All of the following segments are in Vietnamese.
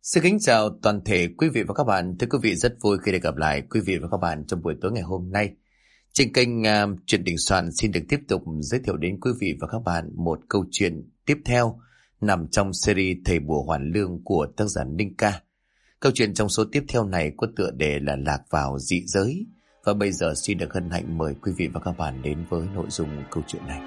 Xin kính chào toàn thể quý vị và các bạn. Thưa quý vị, rất vui khi được gặp lại quý vị và các bạn trong buổi tối ngày hôm nay. Trên kênh Chuyện Đình Soạn xin được tiếp tục giới thiệu đến quý vị và các bạn một câu chuyện tiếp theo nằm trong series Thầy Bùa Hoàn Lương của tác giả Ninh Ca. Câu chuyện trong số tiếp theo này có tựa đề là Lạc Vào Dị Giới. Và bây giờ xin được hân hạnh mời quý vị và các bạn đến với nội dung câu chuyện này.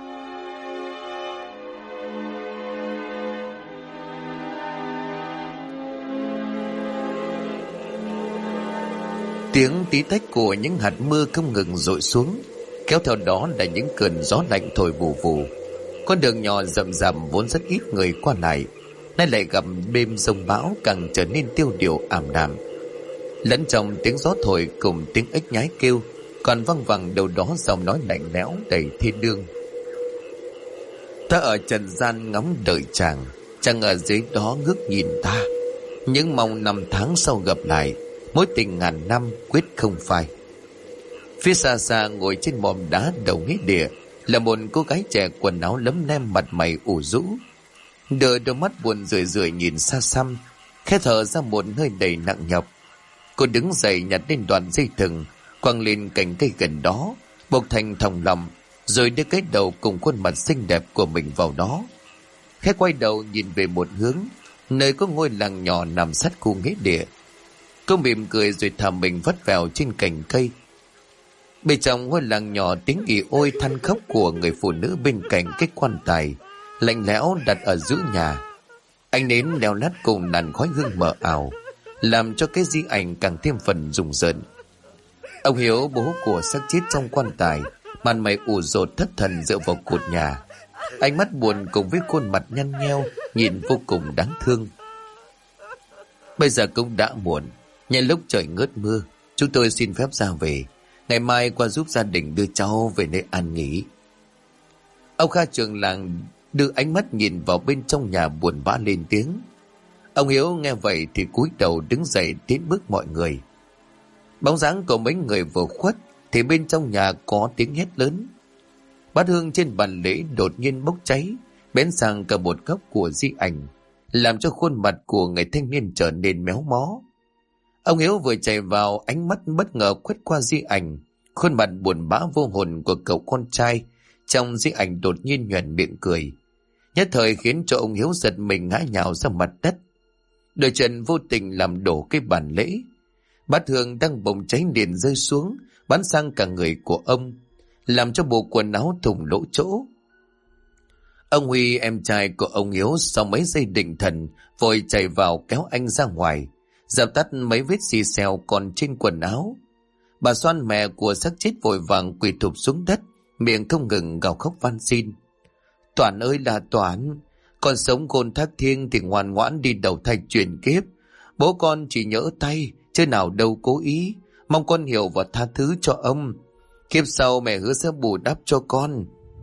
Tiếng tí tách của những hạt mưa không ngừng dội xuống, kéo theo đó là những cơn gió lạnh thổi vù vù. Con đường nhỏ rậm rạp vốn rất ít người qua lại, nay lại gặp đêm giông bão càng trở nên tiêu điều ảm đạm. Lẫn trong tiếng gió thổi cùng tiếng ếch nhái kêu, còn văng vẳng đâu đó giọng nói lạnh lẽo đầy thiên đương. Ta ở trần gian ngóng đợi chàng ở dưới đó ngước nhìn ta, những mong năm tháng sau gặp lại, mối tình ngàn năm quyết không phai. Phía xa xa ngồi trên mỏm đá đầu nghĩa địa là một cô gái trẻ quần áo lấm lem, mặt mày ủ rũ, đôi mắt buồn rười rượi nhìn xa xăm, khẽ thở ra một hơi đầy nặng nhọc. Cô đứng dậy nhặt lên đoạn dây thừng quăng lên cành cây gần đó, buộc thành thòng lọng, rồi đưa cái đầu cùng khuôn mặt xinh đẹp của mình vào đó. Khẽ quay đầu nhìn về một hướng, nơi có ngôi làng nhỏ nằm sát khu nghĩa địa. Cô mỉm cười rồi thả mình vắt vào trên cành cây. Bên trong ngôi làng nhỏ, tiếng ì ôi than khóc của người phụ nữ bên cạnh cái quan tài lạnh lẽo đặt ở giữa nhà. Ánh nến leo lắt cùng làn khói hương mờ ảo làm cho cái di ảnh càng thêm phần rùng rợn. Ông Hiếu, bố của xác chết trong quan tài, mặt mày ủ rột thất thần dựa vào cột nhà, ánh mắt buồn cùng với khuôn mặt nhăn nheo nhìn vô cùng đáng thương. Bây giờ cũng đã muộn, nhân lúc trời ngớt mưa, chúng tôi xin phép ra về. Ngày mai qua giúp gia đình đưa cháu về nơi an nghỉ. Ông Kha trưởng làng đưa ánh mắt nhìn vào bên trong nhà buồn bã lên tiếng. Ông Hiếu nghe vậy thì cúi đầu đứng dậy tiến bước mọi người. Bóng dáng của mấy người vừa khuất thì bên trong nhà có tiếng hét lớn. Bát hương trên bàn lễ đột nhiên bốc cháy, bén sang cả một góc của di ảnh, làm cho khuôn mặt của người thanh niên trở nên méo mó. Ông Hiếu vừa chạy vào, ánh mắt bất ngờ quét qua di ảnh, khuôn mặt buồn bã vô hồn của cậu con trai trong di ảnh đột nhiên nhoẻn miệng cười, nhất thời khiến cho ông Hiếu giật mình ngã nhào ra mặt đất. Đôi chân vô tình làm đổ cái bàn lễ, bát hương đang bùng cháy liền rơi xuống, bắn sang cả người của ông, làm cho bộ quần áo thủng lỗ chỗ. Ông Huy, em trai của ông Hiếu, sau mấy giây định thần vội chạy vào kéo anh ra ngoài, dập tắt mấy vết xì xèo còn trên quần áo. Bà Xoan, mẹ của xác chết, vội vàng quỳ thụp xuống đất, miệng không ngừng gào khóc van xin. Toản ơi là Toản, con sống khôn thác thiêng thì ngoan ngoãn đi đầu thai chuyển kiếp. Bố con chỉ nhỡ tay, chứ nào đâu cố ý. Mong con hiểu và tha thứ cho ông. Kiếp sau mẹ hứa sẽ bù đắp cho con.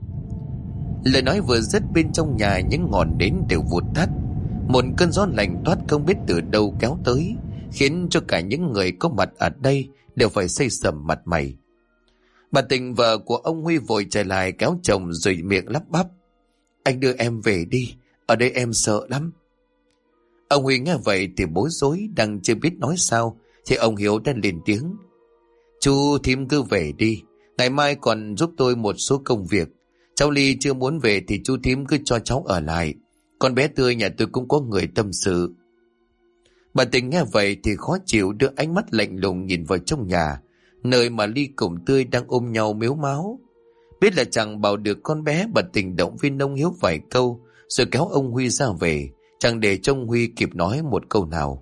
Lời nói vừa dứt, bên trong nhà những ngọn nến đều vụt tắt. Một cơn gió lạnh toát không biết từ đâu kéo tới, khiến cho cả những người có mặt ở đây đều phải xây sầm mặt mày. Bà Tình, vợ của ông Huy, vội chạy lại kéo chồng rồi miệng lắp bắp. Anh đưa em về đi, ở đây em sợ lắm. Ông Huy nghe vậy thì bối rối, đang chưa biết nói sao thì ông Hiếu đã lên tiếng. Chú thím cứ về đi, ngày mai còn giúp tôi một số công việc. Cháu Ly chưa muốn về thì chú thím cứ cho cháu ở lại. Con bé Tươi nhà tôi cũng có người tâm sự. Bà Tình nghe vậy thì khó chịu, đưa ánh mắt lạnh lùng nhìn vào trong nhà, nơi mà Ly cùng Tươi đang ôm nhau mếu máo. Biết là chẳng bảo được con bé, bà Tình động viên ông Hiếu vài câu rồi kéo ông Huy ra về, chẳng để cho ông Huy kịp nói một câu nào.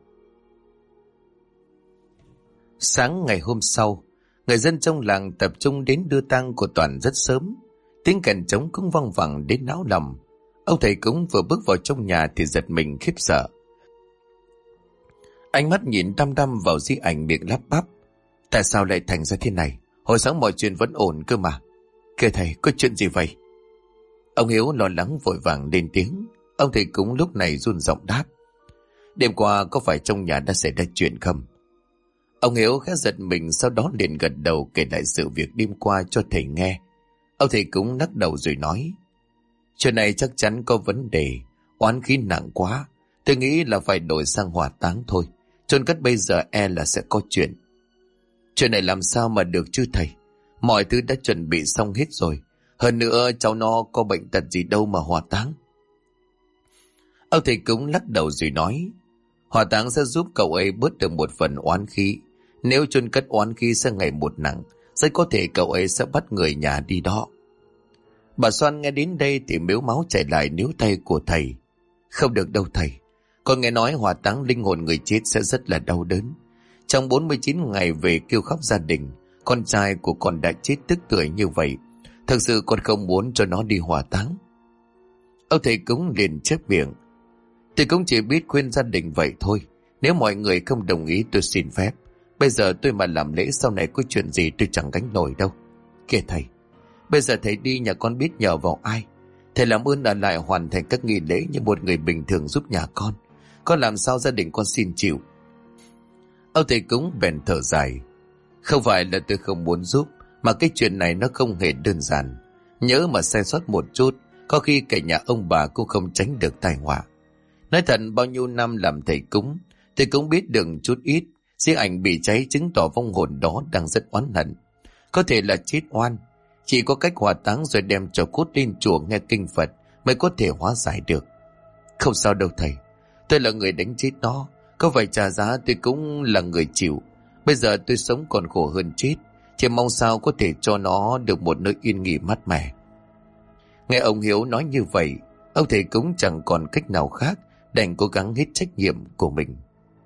Sáng ngày hôm sau, người dân trong làng tập trung đến đưa tang của Toàn rất sớm. Tiếng kèn trống cũng vang vẳng đến náo lòng. Ông thầy cúng vừa bước vào trong nhà thì giật mình khiếp sợ. Ánh mắt nhìn đăm đăm vào di ảnh, miệng lắp bắp. Tại sao lại thành ra thế này? Hồi sáng mọi chuyện vẫn ổn cơ mà. Kìa thầy, có chuyện gì vậy? Ông Hiếu lo lắng vội vàng lên tiếng. Ông thầy cúng lúc này run giọng đáp. Đêm qua có phải trong nhà đã xảy ra chuyện không? Ông Hiếu khẽ giật mình, sau đó liền gật đầu kể lại sự việc đêm qua cho thầy nghe. Ông thầy cúng lắc đầu rồi nói. Chuyện này chắc chắn có vấn đề, oán khí nặng quá, Tôi nghĩ là phải đổi sang hỏa táng thôi. Chôn cất bây giờ e là sẽ có chuyện. Chuyện này làm sao mà được chứ thầy? Mọi thứ đã chuẩn bị xong hết rồi. Hơn nữa cháu nó có bệnh tật gì đâu mà hỏa táng. Ông thầy cúng lắc đầu rồi nói, hỏa táng sẽ giúp cậu ấy bớt được một phần oán khí. Nếu chôn cất oán khí sẽ ngày một nặng, rất có thể cậu ấy sẽ bắt người nhà đi đó. Bà Soan nghe đến đây thì mếu máu chảy lại níu tay của thầy. Không được đâu thầy. Con nghe nói hỏa táng linh hồn người chết sẽ rất là đau đớn. Trong 49 ngày về kêu khóc gia đình, con trai của con đã chết tức tuổi như vậy. Thật sự con không muốn cho nó đi hỏa táng. Ông thầy cúng liền chép miệng. Tôi cũng chỉ biết khuyên gia đình vậy thôi. Nếu mọi người không đồng ý tôi xin phép. Bây giờ tôi mà làm lễ sau này có chuyện gì tôi chẳng gánh nổi đâu. Kìa thầy, bây giờ thầy đi nhà con biết nhờ vào ai? Thầy làm ơn ở lại hoàn thành các nghi lễ như một người bình thường giúp nhà con. Con làm sao gia đình con xin chịu? Ông thầy cúng bèn thở dài. Không phải là tôi không muốn giúp, mà cái chuyện này nó không hề đơn giản. Nhớ mà sai sót một chút, có khi cả nhà ông bà cũng không tránh được tai họa. Nói thật bao nhiêu năm làm thầy cúng, tôi cũng biết được chút ít. Riêng ảnh bị cháy chứng tỏ vong hồn đó đang rất oán hận. Có thể là chết oan. Chỉ có cách hỏa táng rồi đem cho cốt lên chùa nghe kinh Phật mới có thể hóa giải được. Không sao đâu thầy. Tôi là người đánh chết nó. Có phải trả giá tôi cũng là người chịu. Bây giờ tôi sống còn khổ hơn chết. Chỉ mong sao có thể cho nó được một nơi yên nghỉ mát mẻ. Nghe ông Hiếu nói như vậy, ông thầy cúng chẳng còn cách nào khác, đành cố gắng hết trách nhiệm của mình.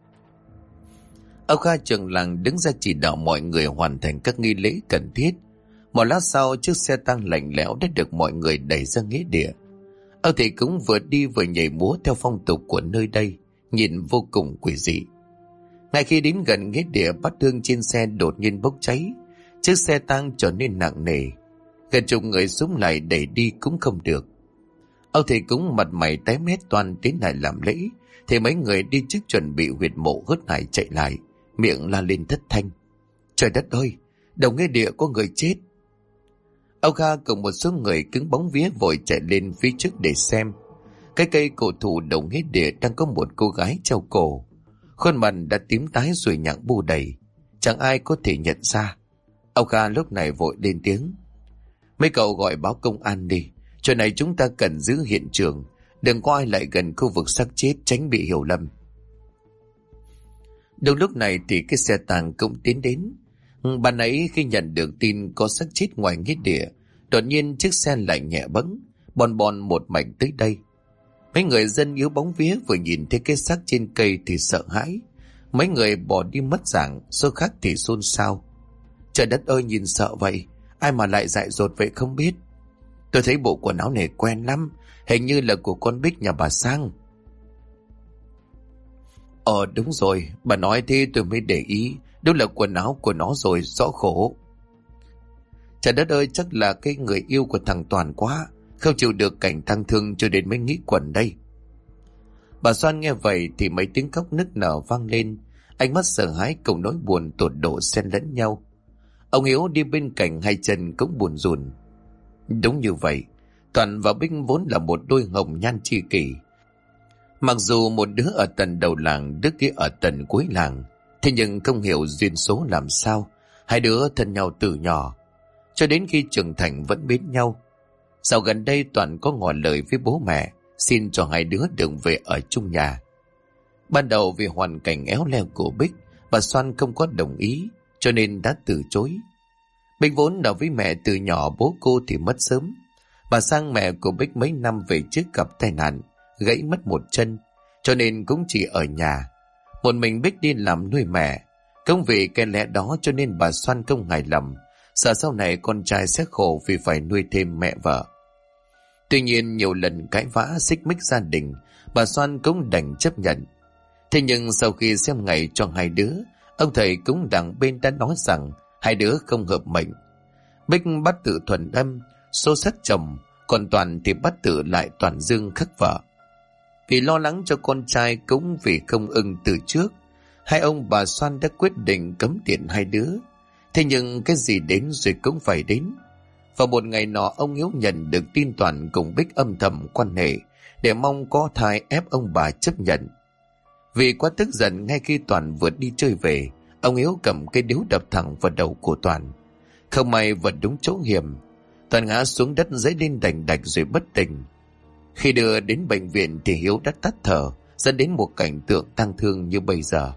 Ông Kha trưởng làng đứng ra chỉ đạo mọi người hoàn thành các nghi lễ cần thiết. Một lát sau, chiếc xe tang lạnh lẽo đã được mọi người đẩy ra nghĩa địa. Ông thầy cúng vừa đi vừa nhảy múa theo phong tục của nơi đây, nhìn vô cùng quỷ dị. Ngay khi đến gần nghĩa địa, bát hương trên xe đột nhiên bốc cháy. Chiếc xe tang trở nên nặng nề. Gần chục người xúm lại đẩy đi cũng không được. Ông thầy cúng mặt mày tái mét toàn tiến lại làm lễ, thì mấy người đi trước chuẩn bị huyệt mộ hớt hải chạy lại, miệng la lên thất thanh. Trời đất ơi, đầu nghĩa địa có người chết. Ông Kha cùng một số người cứng bóng vía vội chạy lên phía trước để xem. Cái cây cổ thụ đầu nghĩa địa đang có một cô gái treo cổ. Khuôn mặt đã tím tái rồi nhặng bu đầy, chẳng ai có thể nhận ra. Ông Kha lúc này vội lên tiếng. Mấy cậu gọi báo công an đi. Chuyện này chúng ta cần giữ hiện trường, đừng có ai lại gần khu vực xác chết, tránh bị hiểu lầm. Đúng lúc này thì cái xe tang cũng tiến đến. Ban ấy khi nhận được tin có xác chết ngoài nghĩa địa, đột nhiên chiếc xe lại nhẹ bẫng, bon bon một mạch tới đây. Mấy người dân yếu bóng vía vừa nhìn thấy cái xác trên cây thì sợ hãi. Mấy người bỏ đi mất dạng, số khác thì xôn xao. Trời đất ơi, nhìn sợ vậy, ai mà lại dại dột vậy không biết. Tôi thấy bộ quần áo này quen lắm, hình như là của con Bích nhà bà Sang. Đúng rồi, bà nói thế tôi mới để ý, đúng là quần áo của nó rồi, rõ khổ. Trời đất ơi, chắc là cái người yêu của thằng Toàn quá, không chịu được cảnh thăng thương cho đến mới nghĩ quần đây. Bà Soan nghe vậy thì mấy tiếng khóc nức nở vang lên, ánh mắt sợ hãi cùng nỗi buồn tột độ xen lẫn nhau. Ông Hiếu đi bên cạnh hai chân cũng buồn rùn. Đúng như vậy, Toàn và Bích vốn là một đôi hồng nhan tri kỷ. Mặc dù một đứa ở tận đầu làng, đứa kia ở tận cuối làng, thế nhưng không hiểu duyên số làm sao hai đứa thân nhau từ nhỏ, cho đến khi trưởng thành vẫn bên nhau. Dạo gần đây Toàn có ngỏ lời với bố mẹ, xin cho hai đứa được về ở chung nhà. Ban đầu vì hoàn cảnh éo leo của Bích, bà Soan không có đồng ý, cho nên đã từ chối. Bích vốn ở với mẹ từ nhỏ, bố cô thì mất sớm. Bà Sang mẹ của Bích mấy năm về trước gặp tai nạn, gãy mất một chân, cho nên cũng chỉ ở nhà. Một mình Bích đi làm nuôi mẹ. Công vì cái lẽ đó cho nên bà Soan không hài lòng, sợ sau này con trai sẽ khổ vì phải nuôi thêm mẹ vợ. Tuy nhiên nhiều lần cãi vã xích mích gia đình, bà Soan cũng đành chấp nhận. Thế nhưng sau khi xem ngày cho hai đứa, ông thầy cúng đặng bên đã nói rằng hai đứa không hợp mệnh. Bích bắt tự thuần âm, số sát chồng, còn Toàn thì bắt tự lại toàn dương khắc vợ. Vì lo lắng cho con trai cũng vì không ưng từ trước, hai ông bà Soan đã quyết định cấm tiễn hai đứa. Thế nhưng cái gì đến rồi cũng phải đến. Và một ngày nọ ông Hiếu nhận được tin Toàn cùng Bích âm thầm quan hệ, để mong có thai ép ông bà chấp nhận. Vì quá tức giận, ngay khi Toàn vừa đi chơi về, ông Hiếu cầm cây điếu đập thẳng vào đầu của Toàn. Không may vật đúng chỗ hiểm, Toàn ngã xuống đất giấy lên đành đạch rồi bất tỉnh. Khi đưa đến bệnh viện thì Hiếu đã tắt thở, dẫn đến một cảnh tượng tang thương như bây giờ.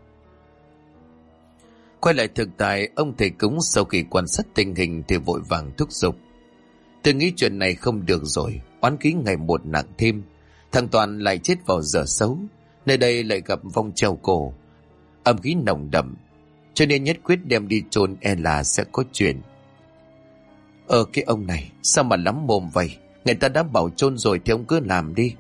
Quay lại thực tại, ông thầy cúng sau khi quan sát tình hình thì vội vàng thúc giục. Tôi nghĩ chuyện này không được rồi, oán khí ngày một nặng thêm. Thằng Toàn lại chết vào giờ xấu, nơi đây lại gặp vong treo cổ, âm khí nồng đậm, cho nên nhất quyết đem đi chôn e là sẽ có chuyện. Cái ông này sao mà lắm mồm vậy, người ta đã bảo chôn rồi thì ông cứ làm đi.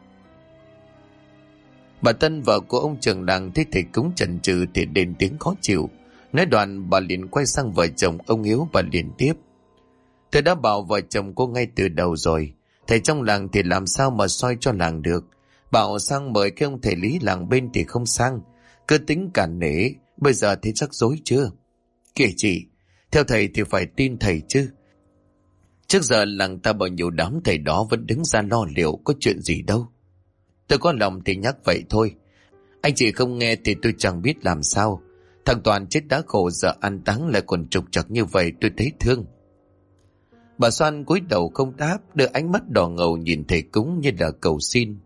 Bà Tân, vợ của ông trưởng làng, thấy thầy cúng chần chừ thì lên tiếng khó chịu. Nói đoạn bà liền quay sang vợ chồng ông Hiếu, bà liền tiếp: Tôi đã bảo vợ chồng cô ngay từ đầu rồi, thầy trong làng thì làm sao mà soi cho làng được. Bảo sang mời cái ông thầy lý làng bên thì không sang, cứ tính cản nể, bây giờ thấy rắc rối chưa? Kìa chị, theo thầy thì phải tin thầy chứ. Trước giờ làng ta bao nhiêu đám thầy đó vẫn đứng ra lo liệu, có chuyện gì đâu. Tôi có lòng thì nhắc vậy thôi, anh chị không nghe thì tôi chẳng biết làm sao. Thằng Toàn chết đã khổ, giờ an táng lại còn trục trặc như vậy, tôi thấy thương. Bà Soan cúi đầu không đáp, đưa ánh mắt đỏ ngầu nhìn thầy cúng như là cầu xin.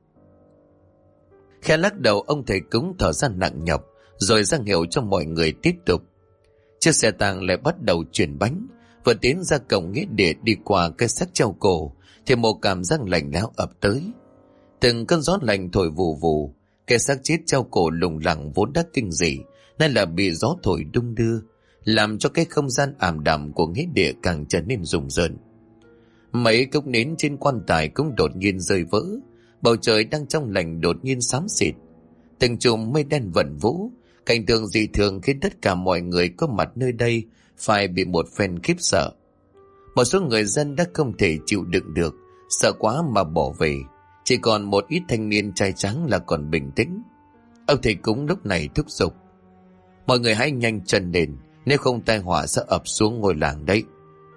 Khẽ lắc đầu, ông thầy cúng thở ra nặng nhọc, rồi ra hiệu cho mọi người tiếp tục. Chiếc xe tang lại bắt đầu chuyển bánh. Vừa tiến ra cổng nghĩa địa, đi qua cái xác treo cổ thì một cảm giác lạnh lẽo ập tới. Từng cơn gió lạnh thổi vù vù, cái xác chết treo cổ lủng lẳng vốn đã kinh dị, nay là bị gió thổi đung đưa, làm cho cái không gian ảm đạm của nghĩa địa càng trở nên rùng rợn. Mấy cốc nến trên quan tài cũng đột nhiên rơi vỡ, bầu trời đang trong lành đột nhiên xám xịt, từng chùm mây đen vẩn vũ, cảnh tượng dị thường khiến tất cả mọi người có mặt nơi đây phải bị một phen khiếp sợ. Một số người dân đã không thể chịu đựng được, sợ quá mà bỏ về, chỉ còn một ít thanh niên trai tráng là còn bình tĩnh. Ông thầy cúng lúc này thúc giục: Mọi người hãy nhanh chân lên, nếu không tai họa sẽ ập xuống ngôi làng đấy.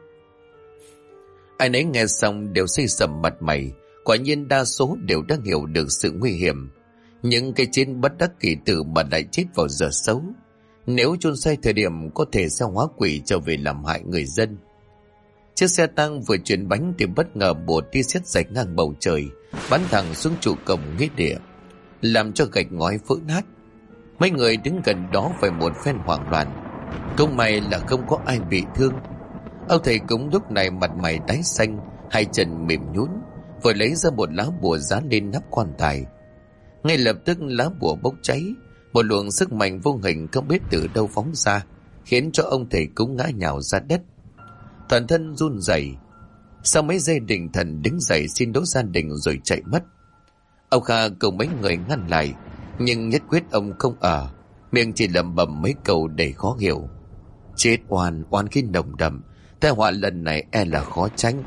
Ai nấy nghe xong đều xây sầm mặt mày, quả nhiên đa số đều đã hiểu được sự nguy hiểm. Những cái chết bất đắc kỳ tử mà lại chết vào giờ xấu, nếu chôn sai thời điểm có thể sẽ hóa quỷ trở về làm hại người dân. Chiếc xe tang vừa chuyển bánh thì bất ngờ một tia sét rạch ngang bầu trời, bắn thẳng xuống trụ cổng nghĩa địa, làm cho gạch ngói vỡ nát. Mấy người đứng gần đó phải một phen hoảng loạn. Cũng may là không có ai bị thương. Ông thầy cúng lúc này mặt mày tái xanh, hai chân mềm nhũn, vừa lấy ra một lá bùa dán lên nắp quan tài. Ngay lập tức lá bùa bốc cháy, một luồng sức mạnh vô hình không biết từ đâu phóng ra, khiến cho ông thầy cúng ngã nhào ra đất, toàn thân run rẩy. Sau mấy giây định thần đứng dậy xin lỗi gia đình rồi chạy mất. Ông Kha cùng mấy người ngăn lại, nhưng nhất quyết ông không ở, miệng chỉ lẩm bẩm mấy câu đầy khó hiểu. Chết oan, oan khí nồng đậm, tai họa lần này e là khó tránh.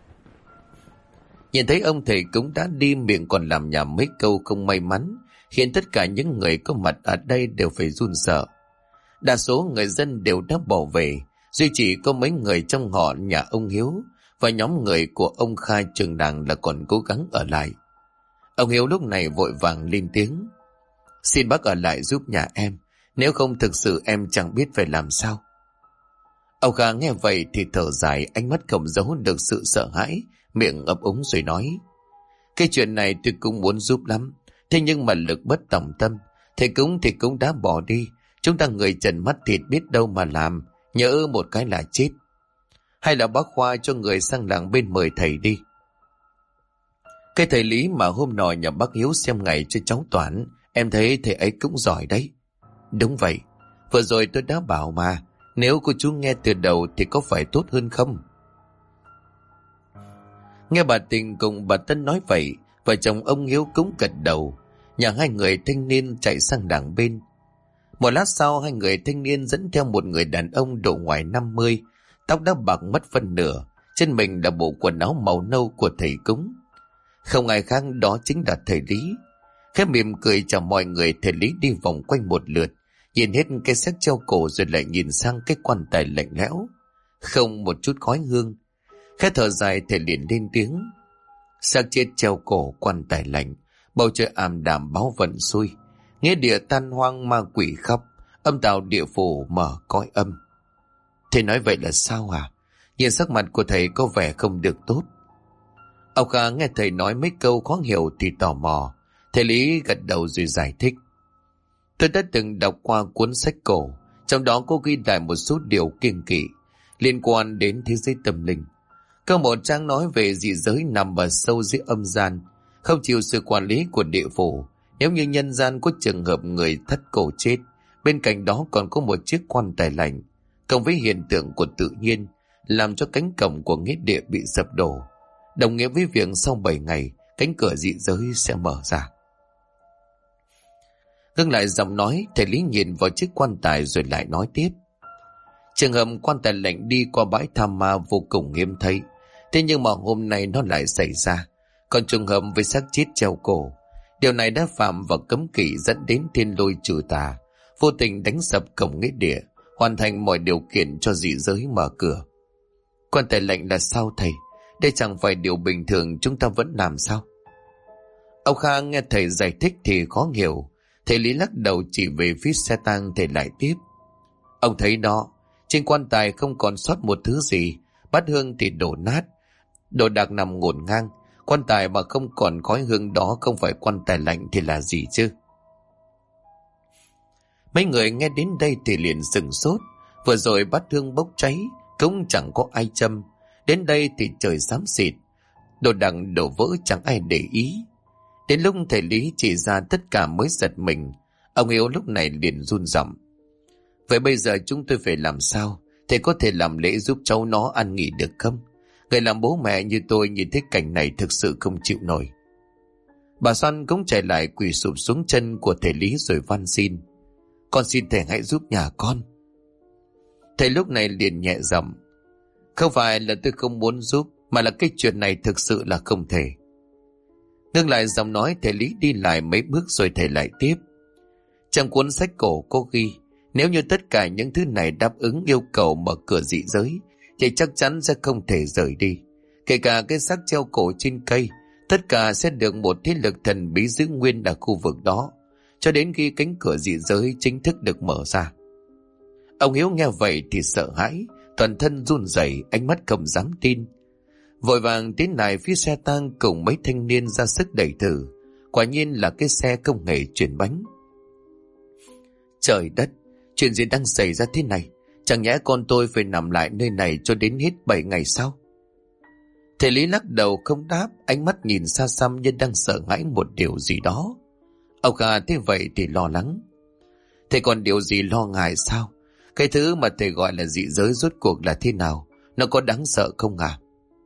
Nhìn thấy ông thầy cúng đã đi, miệng còn làm nhảm mấy câu không may mắn, khiến tất cả những người có mặt ở đây đều phải run sợ. Đa số người dân đều đã bỏ về, duy chỉ có mấy người trong họ nhà ông Hiếu và nhóm người của ông Kha trường đàng là còn cố gắng ở lại. Ông Hiếu lúc này vội vàng lên tiếng: Xin bác ở lại giúp nhà em, nếu không thực sự em chẳng biết phải làm sao. Ông Kha nghe vậy thì thở dài, ánh mắt không giấu được sự sợ hãi, miệng ấp úng rồi nói: Cái chuyện này tôi cũng muốn giúp lắm, thế nhưng mà lực bất tòng tâm, thầy cũng đã bỏ đi, chúng ta người trần mắt thịt biết đâu mà làm, nhỡ một cái là chết. Hay là bác Khoa cho người sang làng bên mời thầy đi. Cái thầy Lý mà hôm nọ nhà bác Hiếu xem ngày cho cháu Toán, em thấy thầy ấy cũng giỏi đấy. Đúng vậy, vừa rồi tôi đã bảo mà, nếu cô chú nghe từ đầu thì có phải tốt hơn không? Nghe bà Tình cùng bà Tân nói vậy, vợ chồng ông Hiếu cũng gật đầu. Nhà hai người thanh niên chạy sang đằng bên. Một lát sau, hai người thanh niên dẫn theo một người đàn ông độ ngoài 50, tóc đã bạc mất phân nửa, trên mình là bộ quần áo màu nâu của thầy cúng. Không ai khác đó chính là thầy Lý. Khẽ mỉm cười chào mọi người, thầy Lý đi vòng quanh một lượt, nhìn hết cái xác treo cổ rồi lại nhìn sang cái quan tài lạnh lẽo, không một chút khói hương. Khẽ thở dài, thầy liền lên tiếng: Xác chết treo cổ, quan tài lạnh, bầu trời ảm đạm báo vận xui, nghĩa địa tan hoang, ma quỷ khóc, âm tào địa phủ mở cõi âm. Thầy nói vậy là sao à? Nhìn sắc mặt của thầy có vẻ không được tốt. Ông Kha nghe thầy nói mấy câu khó hiểu thì tò mò. Thầy Lý gật đầu rồi giải thích. Tôi đã từng đọc qua cuốn sách cổ, trong đó có ghi lại một số điều kiêng kỵ liên quan đến thế giới tâm linh. Có một trang nói về dị giới nằm ở sâu dưới âm gian, không chịu sự quản lý của địa phủ. Nếu như nhân gian có trường hợp người thất cổ chết, bên cạnh đó còn có một chiếc quan tài lạnh, cộng với hiện tượng của tự nhiên làm cho cánh cổng của nghĩa địa bị sập đổ, đồng nghĩa với việc sau 7 ngày cánh cửa dị giới sẽ mở ra. Ngưng lại giọng nói, thầy Lý nhìn vào chiếc quan tài rồi lại nói tiếp. Trường hợp quan tài lạnh đi qua bãi tha ma vô cùng hiếm thấy, thế nhưng mà hôm nay nó lại xảy ra. Còn trường hợp với xác chết treo cổ, điều này đã phạm vào cấm kỵ dẫn đến thiên lôi trừ tà, vô tình đánh sập cổng nghĩa địa, hoàn thành mọi điều kiện cho dị giới mở cửa. Quan tài lạnh là sao thầy? Đây chẳng phải điều bình thường chúng ta vẫn làm sao? Ông Kha nghe thầy giải thích thì khó hiểu. Thầy Lý lắc đầu chỉ về phía xe tang, thầy lại tiếp. Ông thấy đó, trên quan tài không còn sót một thứ gì, bát hương thì đổ nát, đồ đạc nằm ngổn ngang. Quan tài mà không còn khói hương đó không phải quan tài lạnh thì là gì chứ? Mấy người nghe đến đây thì liền sửng sốt. Vừa rồi bát hương bốc cháy cũng chẳng có ai châm, đến đây thì trời xám xịt, đồ đạc đổ vỡ chẳng ai để ý. Đến lúc thầy Lý chỉ ra tất cả mới giật mình. Ông Hiếu lúc này liền run giọng. Vậy bây giờ chúng tôi phải làm sao? Thầy có thể làm lễ giúp cháu nó ăn nghỉ được không? Người làm bố mẹ như tôi nhìn thấy cảnh này thực sự không chịu nổi. Bà Xoan cũng chạy lại quỳ sụp xuống chân của thầy Lý rồi van xin. Con xin thầy hãy giúp nhà con. Thầy lúc này liền nhẹ giọng. Không phải là tôi không muốn giúp, mà là cái chuyện này thực sự là không thể. Ngưng lại giọng nói, thầy Lý đi lại mấy bước rồi thầy lại tiếp. Trong cuốn sách cổ có ghi, nếu như tất cả những thứ này đáp ứng yêu cầu mở cửa dị giới, thì chắc chắn sẽ không thể rời đi. Kể cả cái xác treo cổ trên cây, tất cả sẽ được một thế lực thần bí giữ nguyên ở khu vực đó, cho đến khi cánh cửa dị giới chính thức được mở ra. Ông Hiếu nghe vậy thì sợ hãi, toàn thân run rẩy, ánh mắt không dám tin. Vội vàng tiến lại phía xe tang cùng mấy thanh niên ra sức đẩy thử. Quả nhiên là cái xe không hề chuyển bánh. Trời đất, chuyện gì đang xảy ra thế này? Chẳng nhẽ con tôi phải nằm lại nơi này cho đến hết 7 ngày sao? Thầy Lý lắc đầu không đáp, ánh mắt nhìn xa xăm như đang sợ hãi một điều gì đó. Ông Kha thế vậy thì lo lắng. Thầy còn điều gì lo ngại sao? Cái thứ mà thầy gọi là dị giới rốt cuộc là thế nào? Nó có đáng sợ không à?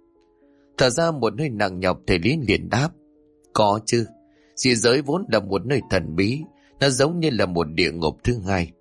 Thở ra một hơi nặng nhọc, thầy Lý liền đáp. Có chứ, dị giới vốn là một nơi thần bí, nó giống như là một địa ngục thứ hai.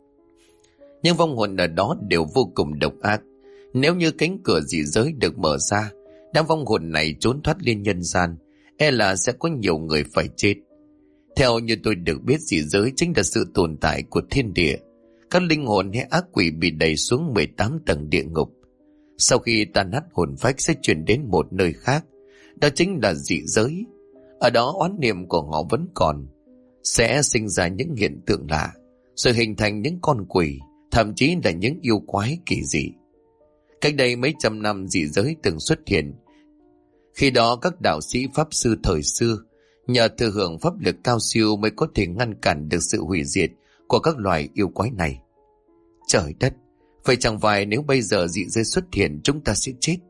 Nhưng vong hồn ở đó đều vô cùng độc ác. Nếu như cánh cửa dị giới được mở ra, đám vong hồn này trốn thoát lên nhân gian, e là sẽ có nhiều người phải chết. Theo như tôi được biết, dị giới chính là sự tồn tại của thiên địa. Các linh hồn hay ác quỷ bị đẩy xuống 18 tầng địa ngục. Sau khi tan nát hồn phách sẽ chuyển đến một nơi khác, đó chính là dị giới. Ở đó oán niệm của họ vẫn còn, sẽ sinh ra những hiện tượng lạ, rồi hình thành những con quỷ, thậm chí là những yêu quái kỳ dị. Cách đây mấy trăm năm dị giới từng xuất hiện. Khi đó các đạo sĩ pháp sư thời xưa nhờ thừa hưởng pháp lực cao siêu mới có thể ngăn cản được sự hủy diệt của các loài yêu quái này. Trời đất, vậy chẳng phải nếu bây giờ dị giới xuất hiện chúng ta sẽ chết?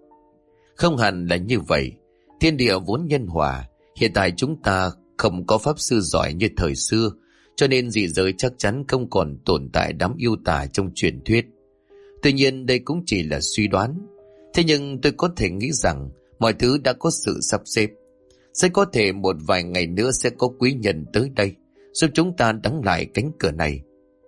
Không hẳn là như vậy. Thiên địa vốn nhân hòa, hiện tại chúng ta không có pháp sư giỏi như thời xưa, cho nên dị giới chắc chắn không còn tồn tại đám yêu tà trong truyền thuyết. Tuy nhiên đây cũng chỉ là suy đoán. Thế nhưng tôi có thể nghĩ rằng mọi thứ đã có sự sắp xếp. Sẽ có thể một vài ngày nữa sẽ có quý nhân tới đây, giúp chúng ta đóng lại cánh cửa này.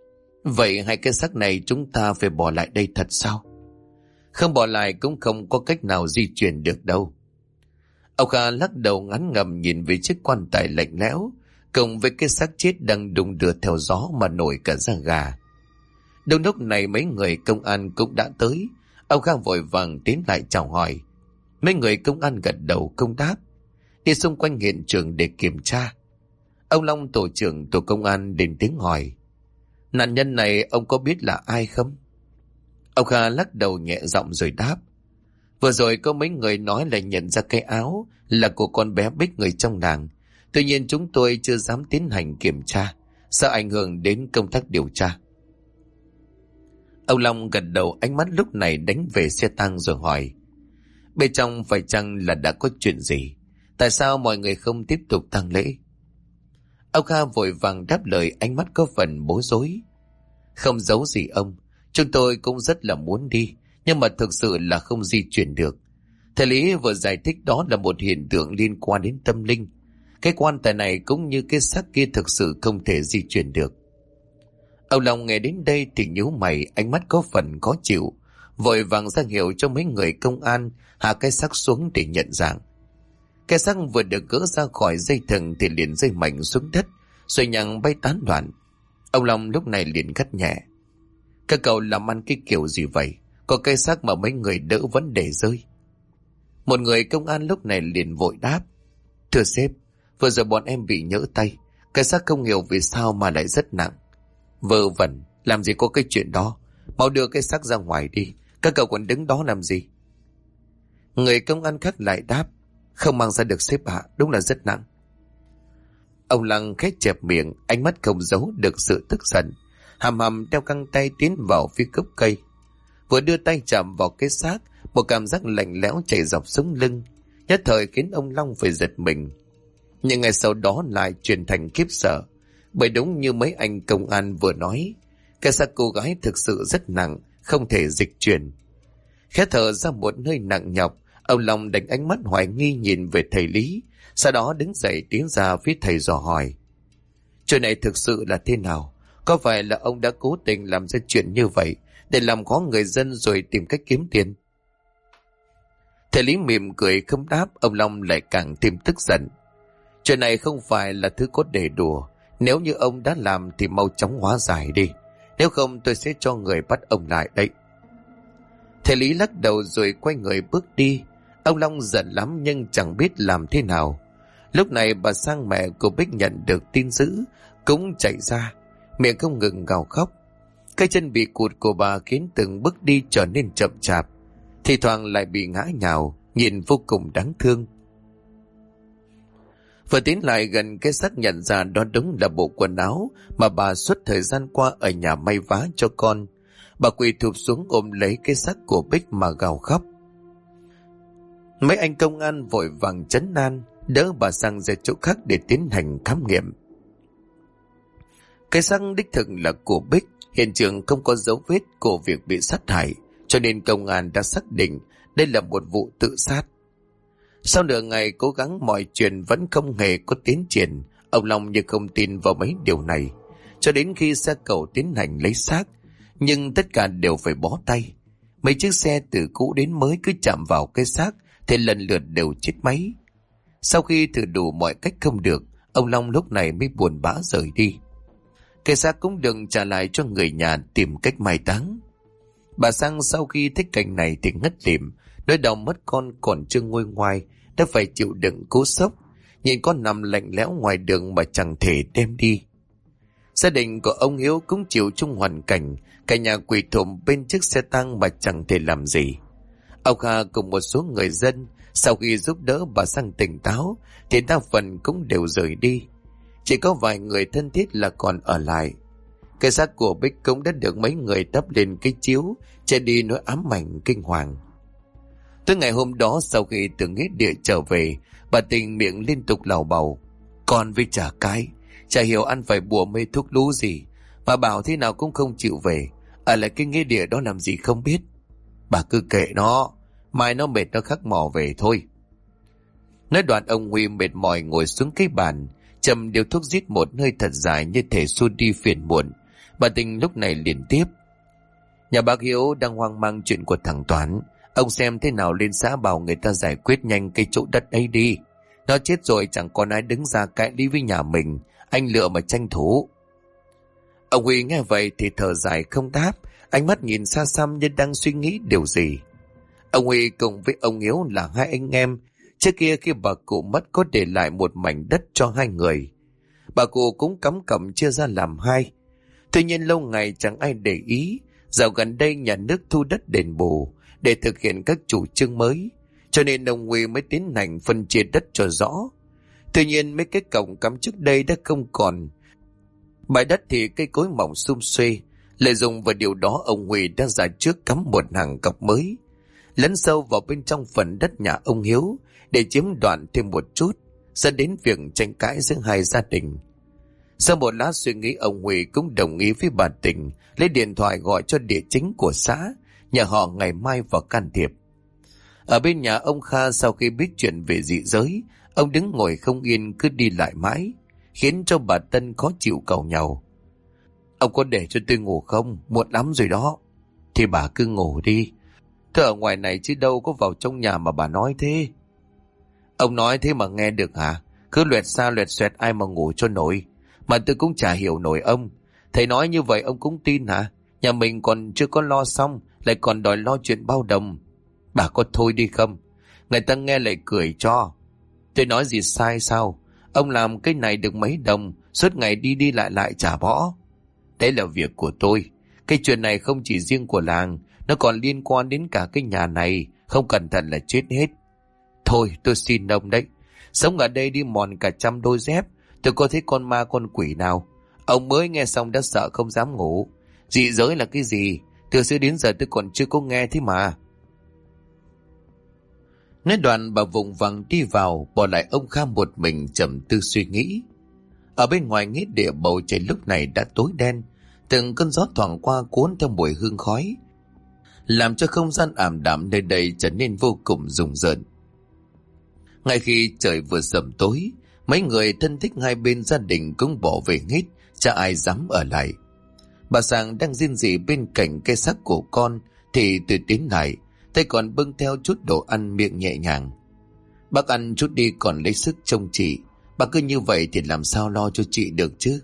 Vậy hai cái xác này chúng ta phải bỏ lại đây thật sao? Không bỏ lại cũng không có cách nào di chuyển được đâu. Ông Kha lắc đầu ngán ngẩm nhìn về chiếc quan tài lạnh lẽo, cùng với cái xác chết đang đung đưa theo gió mà nổi cả da gà. Đúng lúc này mấy người công an cũng đã tới. Ông Kha vội vàng tiến lại chào hỏi. Mấy người công an gật đầu không đáp, đi xung quanh hiện trường để kiểm tra. Ông Long, tổ trưởng tổ công an, lên tiếng hỏi: nạn nhân này ông có biết là ai không? Ông Kha lắc đầu nhẹ giọng rồi đáp: vừa rồi có mấy người nói là nhận ra cái áo là của con bé Bích người trong làng. Tuy nhiên chúng tôi chưa dám tiến hành kiểm tra, sợ ảnh hưởng đến công tác điều tra. Ông Long gật đầu, ánh mắt lúc này đánh về xe tang rồi hỏi: bên trong phải chăng là đã có chuyện gì? Tại sao mọi người không tiếp tục tang lễ? Ông Kha vội vàng đáp lời, ánh mắt có phần bối rối: không giấu gì ông, chúng tôi cũng rất là muốn đi, nhưng mà thực sự là không di chuyển được. Thầy Lý vừa giải thích đó là một hiện tượng liên quan đến tâm linh. Cái quan tài này cũng như cái xác kia thực sự không thể di chuyển được. Ông Long nghe đến đây thì nhíu mày, ánh mắt có phần khó chịu, vội vàng ra hiệu cho mấy người công an hạ cái xác xuống để nhận dạng. Cái xác vừa được gỡ ra khỏi dây thừng thì liền rơi mạnh xuống đất, rồi nhằng bay tán loạn. Ông Long lúc này liền gắt nhẹ: các cậu làm ăn cái kiểu gì vậy? Có cái xác mà mấy người đỡ vẫn để rơi. Một người công an lúc này liền vội đáp: thưa sếp, vừa rồi bọn em bị nhỡ tay, cái xác không hiểu vì sao mà lại rất nặng. Vớ vẩn, làm gì có cái chuyện đó, mau đưa cái xác ra ngoài đi, các cậu còn đứng đó làm gì? Người công an khác lại đáp: không mang ra được sếp ạ, đúng là rất nặng. Ông Lăng khét chẹp miệng, ánh mắt không giấu được sự tức giận, hầm hầm đeo căng tay tiến vào phía gốc cây. Vừa đưa tay chạm vào cái xác, một cảm giác lạnh lẽo chảy dọc sống lưng, nhất thời khiến ông Long phải giật mình. Nhưng ngày sau đó lại chuyển thành khiếp sợ, bởi đúng như mấy anh công an vừa nói, cái xác cô gái thực sự rất nặng, không thể dịch chuyển. Khẽ thở ra một hơi nặng nhọc, ông Long đánh ánh mắt hoài nghi nhìn về thầy Lý, sau đó đứng dậy tiến ra phía thầy dò hỏi: chuyện này thực sự là thế nào? Có phải là ông đã cố tình làm ra chuyện như vậy để làm khó người dân rồi tìm cách kiếm tiền? Thầy Lý mỉm cười không đáp. Ông Long lại càng thêm tức giận: chuyện này không phải là thứ có để đùa, nếu như ông đã làm thì mau chóng hóa giải đi, nếu không tôi sẽ cho người bắt ông lại đấy. Thầy Lý lắc đầu rồi quay người bước đi. Ông Long giận lắm nhưng chẳng biết làm thế nào. Lúc này bà Sang, mẹ của Bích, nhận được tin dữ cũng chạy ra, miệng không ngừng gào khóc. Cái chân bị cụt của bà khiến từng bước đi trở nên chậm chạp, thì thoảng lại bị ngã nhào, nhìn vô cùng đáng thương. Vừa tiến lại gần cái xác nhận ra đó đúng là bộ quần áo mà bà suốt thời gian qua ở nhà may vá cho con. Bà quỳ thụp xuống ôm lấy cái xác của Bích mà gào khóc. Mấy anh công an vội vàng trấn an, đỡ bà sang ra chỗ khác để tiến hành khám nghiệm. Cái xác đích thực là của Bích, hiện trường không có dấu vết của việc bị sát hại, cho nên công an đã xác định đây là một vụ tự sát. Sau nửa ngày cố gắng mọi chuyện vẫn không hề có tiến triển, ông Long như không tin vào mấy điều này, cho đến khi xe cầu tiến hành lấy xác, nhưng tất cả đều phải bó tay. Mấy chiếc xe từ cũ đến mới cứ chạm vào cái xác thì lần lượt đều chết máy. Sau khi thử đủ mọi cách không được, ông Long lúc này mới buồn bã rời đi. Cái xác cũng đừng trả lại cho người nhà tìm cách mai táng. Bà Sang sau khi thấy cảnh này thì ngất lịm, nỗi đau mất con còn chưa nguôi ngoai đã phải chịu đựng cú sốc, nhìn con nằm lạnh lẽo ngoài đường mà chẳng thể đem đi. Gia đình của ông Hiếu cũng chịu chung hoàn cảnh, cả nhà quỳ thụm bên chiếc xe tang mà chẳng thể làm gì. Ông Kha cùng một số người dân sau khi giúp đỡ bà Sang tỉnh táo thì đa phần cũng đều rời đi, chỉ có vài người thân thiết là còn ở lại. Cái xác của Bích cũng đã được mấy người đắp lên cái chiếu che đi nỗi ám ảnh kinh hoàng. Tới ngày hôm đó, sau khi từ nghĩa địa trở về, bà Tình miệng liên tục lào bầu: con với chả cái, chả hiểu ăn phải bùa mê thuốc lú gì mà bảo thế nào cũng không chịu về, ở lại cái nghĩa địa đó làm gì không biết. Bà cứ kệ nó, mai nó mệt nó khắc mò về thôi. Nói đoạn ông Huy mệt mỏi ngồi xuống cái bàn, châm điếu thuốc rít một hơi thật dài như thể xua đi phiền muộn. Bà Tình lúc này liền tiếp: nhà bác Hiếu đang hoang mang chuyện của thằng Toán, ông xem thế nào lên xã bảo người ta giải quyết nhanh cái chỗ đất ấy đi. Nó chết rồi chẳng còn ai đứng ra cãi lý với nhà mình, anh lựa mà tranh thủ. Ông Huy nghe vậy thì thở dài không đáp, ánh mắt nhìn xa xăm như đang suy nghĩ điều gì. Ông Huy cùng với ông Hiếu là hai anh em. Trước kia khi bà cụ mất có để lại một mảnh đất cho hai người. Bà cụ cũng cắm cẩm chia ra làm hai. Tuy nhiên lâu ngày chẳng ai để ý. Dạo gần đây nhà nước thu đất đền bù để thực hiện các chủ trương mới, cho nên ông Huy mới tiến hành phân chia đất cho rõ. Tuy nhiên mấy cái cổng cắm trước đây đã không còn. Bãi đất thì cây cối mỏng sum xuê. Lợi dụng vào điều đó, ông Huy đã ra trước cắm một hàng cọc mới, lấn sâu vào bên trong phần đất nhà ông Hiếu để chiếm đoạt thêm một chút, dẫn đến việc tranh cãi giữa hai gia đình. Sau một lát suy nghĩ, ông Huy cũng đồng ý với bà Tình lấy điện thoại gọi cho địa chính của xã, nhờ họ ngày mai vào can thiệp. Ở bên nhà ông Kha, sau khi biết chuyện về dị giới, ông đứng ngồi không yên, cứ đi lại mãi, khiến cho bà Tân khó chịu càu nhàu. Ông có để cho tôi ngủ không? Muộn lắm rồi đó. Thì bà cứ ngủ đi. Tôi ở ngoài này chứ đâu có vào trong nhà mà bà nói thế. Ông nói thế mà nghe được hả? Cứ loẹt xa loẹt xoẹt ai mà ngủ cho nổi. Mà tôi cũng chả hiểu nổi ông. Thầy nói như vậy ông cũng tin hả? Nhà mình còn chưa có lo xong, lại còn đòi lo chuyện bao đồng. Bà có thôi đi không? Người ta nghe lại cười cho. Tôi nói gì sai sao? Ông làm cái này được mấy đồng, suốt ngày đi đi lại lại trả bỏ. Đấy là việc của tôi. Cái chuyện này không chỉ riêng của làng, nó còn liên quan đến cả cái nhà này, không cẩn thận là chết hết. Thôi tôi xin ông đấy. Sống ở đây đi mòn cả 100 đôi dép, tôi có thấy con ma con quỷ nào. Ông mới nghe xong đã sợ không dám ngủ. Dị giới là cái gì? Từ xưa đến giờ tôi còn chưa có nghe thế mà. Nói đoạn bà vùng vằng đi vào, bỏ lại ông Kha một mình trầm tư suy nghĩ. Ở bên ngoài nghĩa địa, bầu trời lúc này đã tối đen, từng cơn gió thoảng qua cuốn theo mùi hương khói, làm cho không gian ảm đạm nơi đây trở nên vô cùng rùng rợn. Ngay khi trời vừa sầm tối, mấy người thân thích hai bên gia đình cũng bỏ về hết, chả ai dám ở lại. Bà Sang đang rên rỉ bên cạnh cây xác của con thì từ tiến lại, tay còn bưng theo chút đồ ăn, miệng nhẹ nhàng. Bác ăn chút đi còn lấy sức trông chị. Bà cứ như vậy thì làm sao lo cho chị được chứ?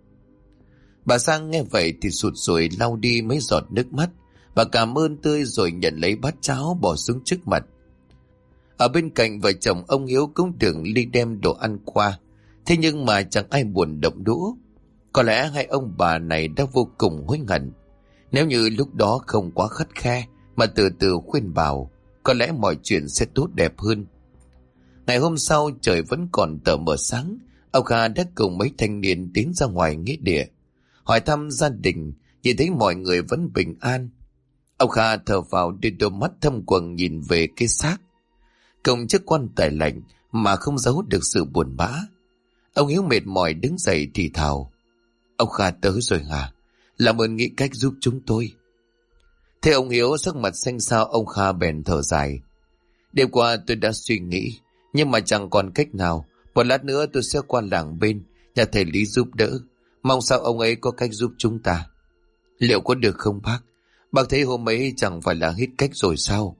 Bà Sang nghe vậy thì sụt sùi lau đi mấy giọt nước mắt. Bà cảm ơn tươi rồi nhận lấy bát cháo bỏ xuống trước mặt. Ở bên cạnh vợ chồng ông Hiếu cũng được ly đem đồ ăn qua. Thế nhưng mà chẳng ai buồn động đũa. Có lẽ hai ông bà này đã vô cùng hối hận. Nếu như lúc đó không quá khắt khe mà từ từ khuyên bảo, có lẽ mọi chuyện sẽ tốt đẹp hơn. Ngày hôm sau trời vẫn còn tờ mờ sáng, ông Kha đã cùng mấy thanh niên tiến ra ngoài nghĩa địa, hỏi thăm gia đình. Nhìn thấy mọi người vẫn bình an, ông Kha thở vào, đưa đôi mắt thâm quầng nhìn về cái xác cùng chiếc quan tài lạnh mà không giấu được sự buồn bã. Ông Hiếu mệt mỏi đứng dậy thì thào: Ông Kha tới rồi hả? Làm ơn nghĩ cách giúp chúng tôi. Thế ông Hiếu sắc mặt xanh xao, ông Kha bèn thở dài: Đêm qua tôi đã suy nghĩ, nhưng mà chẳng còn cách nào. Một lát nữa tôi sẽ qua làng bên nhà thầy Lý giúp đỡ. Mong sao ông ấy có cách giúp chúng ta. Liệu có được không bác? Bác thấy hôm ấy chẳng phải là hết cách rồi sao?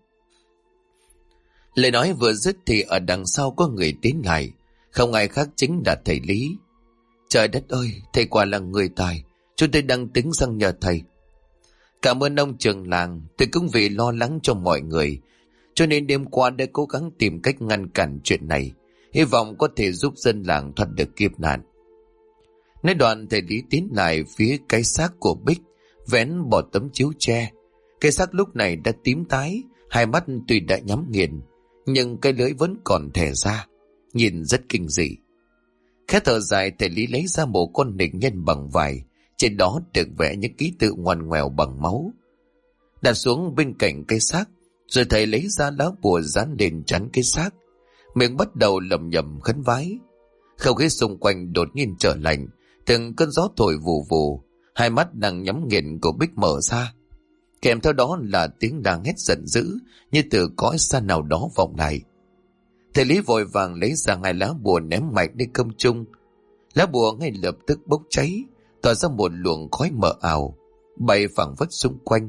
Lời nói vừa dứt thì ở đằng sau có người tiến lại. Không ai khác chính là thầy Lý. Trời đất ơi, thầy quả là người tài. Chúng tôi đang tính sang nhờ thầy. Cảm ơn ông trưởng làng. Tôi cũng vì lo lắng cho mọi người, cho nên đêm qua đã cố gắng tìm cách ngăn cản chuyện này, hy vọng có thể giúp dân làng thoát được kiếp nạn. Nói đoạn thầy Lý tiến lại phía cái xác của Bích, vén bỏ tấm chiếu tre. Cái xác lúc này đã tím tái, hai mắt tuy đã nhắm nghiền, nhưng cái lưỡi vẫn còn thè ra, nhìn rất kinh dị. Khẽ thở dài, thầy Lý lấy ra một con nịch nhân bằng vải, trên đó được vẽ những ký tự ngoằn ngoèo bằng máu, đặt xuống bên cạnh cái xác. Rồi thầy lấy ra lá bùa dán lên chắn cái xác, miệng bắt đầu lẩm nhẩm khấn vái. Không khí xung quanh đột nhiên trở lạnh, từng cơn gió thổi vù vù, hai mắt đang nhắm nghiền của Bích mở ra, kèm theo đó là tiếng đang hét giận dữ như từ cõi xa nào đó vọng lại. Thầy Lý vội vàng lấy ra 2 lá bùa ném mạnh lên không trung. Lá bùa ngay lập tức bốc cháy, tỏa ra một luồng khói mờ ảo, bay phảng phất xung quanh.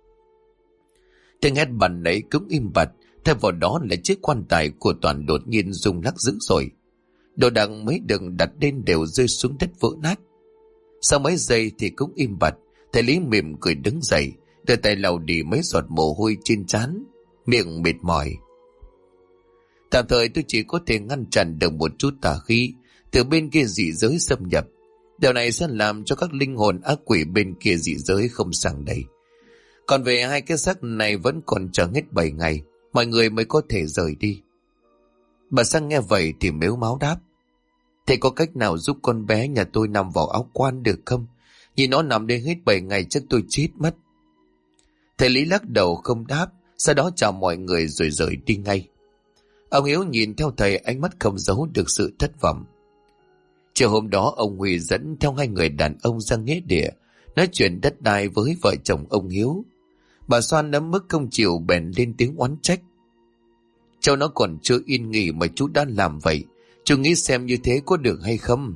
Tiếng hét bàn nãy cũng im bặt, thay vào đó là chiếc quan tài của Toàn đột nhiên rung lắc dữ dội. Đồ đạc mấy đựng đặt lên đều rơi xuống đất vỡ nát. Sau mấy giây thì cũng im bặt. Thầy Lý mỉm cười đứng dậy, đưa tay lau đi mấy giọt mồ hôi trên trán, miệng mệt mỏi. Tạm thời tôi chỉ có thể ngăn chặn được một chút tà khí từ bên kia dị giới xâm nhập. Điều này sẽ làm cho các linh hồn ác quỷ bên kia dị giới không sang đây. Còn về hai cái xác này vẫn còn chờ hết 7 ngày, mọi người mới có thể rời đi. Bà Sang nghe vậy thì mếu máo đáp: Thế có cách nào giúp con bé nhà tôi nằm vào áo quan được không? Nhìn nó nằm đến hết 7 ngày chắc tôi chết mất. Thầy Lý lắc đầu không đáp, sau đó chào mọi người rồi rời đi ngay. Ông Hiếu nhìn theo thầy, ánh mắt không giấu được sự thất vọng. Chiều hôm đó ông Huy dẫn theo 2 người đàn ông ra nghĩa địa nói chuyện đất đai với vợ chồng ông Hiếu. Bà Soan nấm mức không chịu bèn lên tiếng oán trách: Cháu nó còn chưa yên nghỉ mà chú đã làm vậy, chú nghĩ xem như thế có được hay không?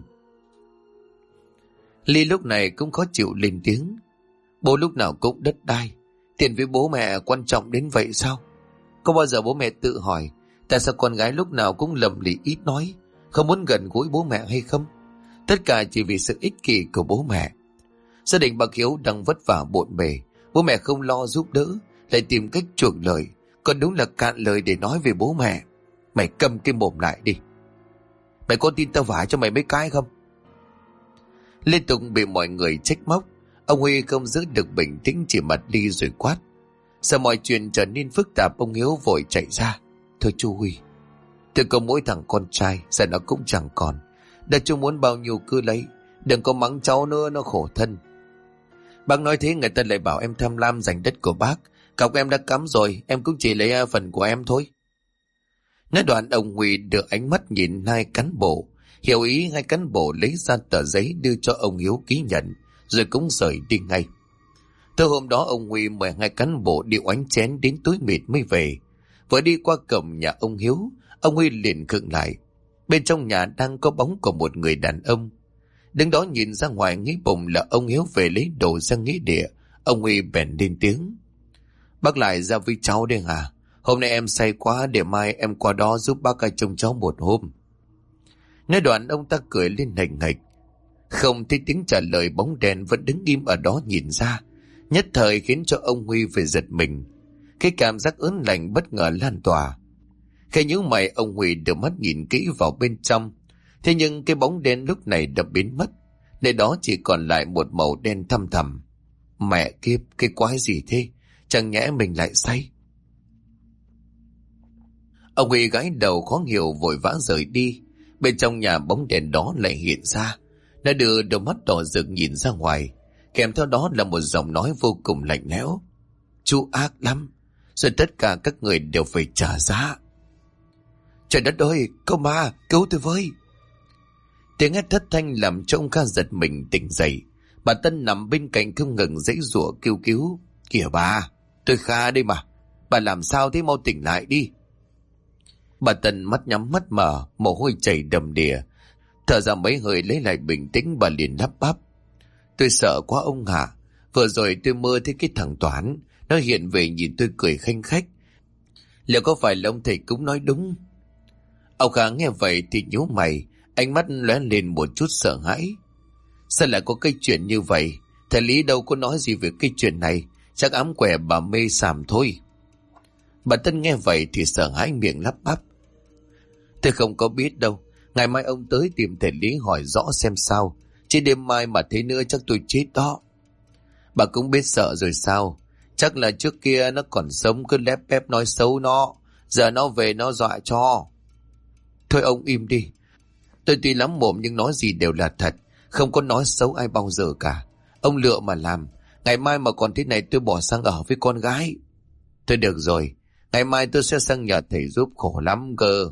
Ly lúc này cũng khó chịu lên tiếng: Bố lúc nào cũng đất đai, tiền với bố mẹ quan trọng đến vậy sao? Có bao giờ bố mẹ tự hỏi tại sao con gái lúc nào cũng lầm lì ít nói, không muốn gần gũi bố mẹ hay không? Tất cả chỉ vì sự ích kỷ của bố mẹ. Gia đình bác Hiếu đang vất vả bộn bề, bố mẹ không lo giúp đỡ, lại tìm cách chuộc lời, còn đúng là cạn lời để nói về bố mẹ. Mày câm cái mồm lại đi. Mày có tin tao vả cho mày mấy cái không? Liên tục bị mọi người trách móc, ông Huy không giữ được bình tĩnh, chỉ mặt đi rồi quát. Sợ mọi chuyện trở nên phức tạp, ông Hiếu vội chạy ra: Thôi chú Huy, tôi có mỗi thằng con trai, giờ nó cũng chẳng còn. Đã chú muốn bao nhiêu cứ lấy, đừng có mắng cháu nữa, nó khổ thân. Bác nói thế người ta lại bảo em tham lam giành đất của bác. Cọc em đã cắm rồi, em cũng chỉ lấy phần của em thôi. Nói đoạn ông Huy đưa ánh mắt nhìn 2 cán bộ, hiểu ý 2 cán bộ lấy ra tờ giấy đưa cho ông Hiếu ký nhận, rồi cũng rời đi ngay. Từ hôm đó ông Huy mời 2 cán bộ đi oánh chén đến tối mịt mới về. Vừa đi qua cổng nhà ông Hiếu, ông Huy liền khựng lại. Bên trong nhà đang có bóng của một người đàn ông. Đứng đó nhìn ra ngoài nghĩ bụng là ông Hiếu về lấy đồ ra nghĩa địa. Ông Huy bèn lên tiếng: Bác lại ra với cháu đây hả? Hôm nay em say quá, để mai em qua đó giúp bác trông cháu một hôm. Nói đoạn ông ta cười lên hềnh hệch. Không thấy tiếng trả lời, bóng đèn vẫn đứng im ở đó nhìn ra, nhất thời khiến cho ông Huy phải giật mình. Cái cảm giác ớn lạnh bất ngờ lan tỏa. Khi nhíu mày, ông Huy đưa mắt nhìn kỹ vào bên trong. Thế nhưng cái bóng đen lúc này đã biến mất, nơi đó chỉ còn lại một màu đen thăm thẳm. Mẹ kiếp, cái quái gì thế? Chẳng nhẽ mình lại say? Ông Huy gãi đầu khó hiểu vội vã rời đi. Bên trong nhà bóng đèn đó lại hiện ra. Nó đưa đôi mắt đỏ rực nhìn ra ngoài, kèm theo đó là một giọng nói vô cùng lạnh lẽo: Chú ác lắm, rồi tất cả các người đều phải trả giá. Trời đất ơi, cô ma, cứu tôi với! Tiếng hét thất thanh làm cho ông Kha giật mình tỉnh dậy. Bà Tân nằm bên cạnh không ngừng giãy giụa kêu cứu: Kìa bà, tôi Kha đây mà, bà làm sao thế, mau tỉnh lại đi. Bà Tân mắt nhắm mắt mở, mồ hôi chảy đầm đìa, thở ra mấy hơi lấy lại bình tĩnh. Bà liền lắp bắp: Tôi sợ quá ông ạ. Vừa rồi tôi mơ thấy cái thằng Toán, nó hiện về nhìn tôi cười khanh khách. Liệu có phải là ông thầy cũng nói đúng? Ông Kha nghe vậy thì nhíu mày, ánh mắt lóe lên một chút sợ hãi. Sao lại có cái chuyện như vậy? Thầy Lý đâu có nói gì về cái chuyện này, chắc ám quẻ bà mê sàm thôi. Bà Tân nghe vậy thì sợ hãi miệng lắp bắp: Tôi không có biết đâu, ngày mai ông tới tìm thầy Lý hỏi rõ xem sao, chứ đêm mai mà thế nữa chắc tôi chết đó. Bà cũng biết sợ rồi sao? Chắc là trước kia nó còn sống cứ lép bép nói xấu nó, giờ nó về nó dọa cho. Thôi ông im đi, tôi tuy lắm mồm nhưng nói gì đều là thật, không có nói xấu ai bao giờ cả. Ông lựa mà làm, ngày mai mà còn thế này tôi bỏ sang ở với con gái. Thôi được rồi, ngày mai tôi sẽ sang nhờ thầy giúp, khổ lắm cơ.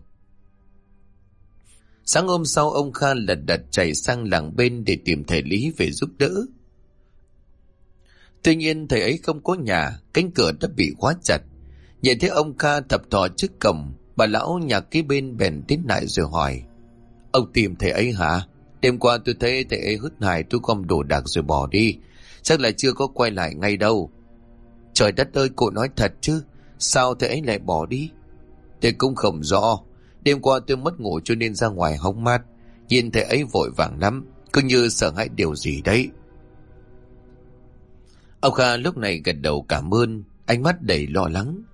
Sáng hôm sau, ông Kha lật đật chạy sang làng bên để tìm thầy Lý về giúp đỡ. Tuy nhiên thầy ấy không có nhà, cánh cửa đã bị khóa chặt. Nhìn thấy ông Kha thập thò trước cổng, bà lão nhà kế bên bèn tiến lại rồi hỏi: Ông tìm thầy ấy hả? Đêm qua tôi thấy thầy ấy hớt hải thu gom đồ đạc rồi bỏ đi, chắc là chưa có quay lại ngay đâu. Trời đất ơi, cô nói thật chứ, sao thầy ấy lại bỏ đi? Tôi cũng không rõ, đêm qua tôi mất ngủ cho nên ra ngoài hóng mát, nhìn thầy ấy vội vàng lắm, cứ như sợ hãi điều gì đấy. Ông Kha lúc này gật đầu cảm ơn, ánh mắt đầy lo lắng.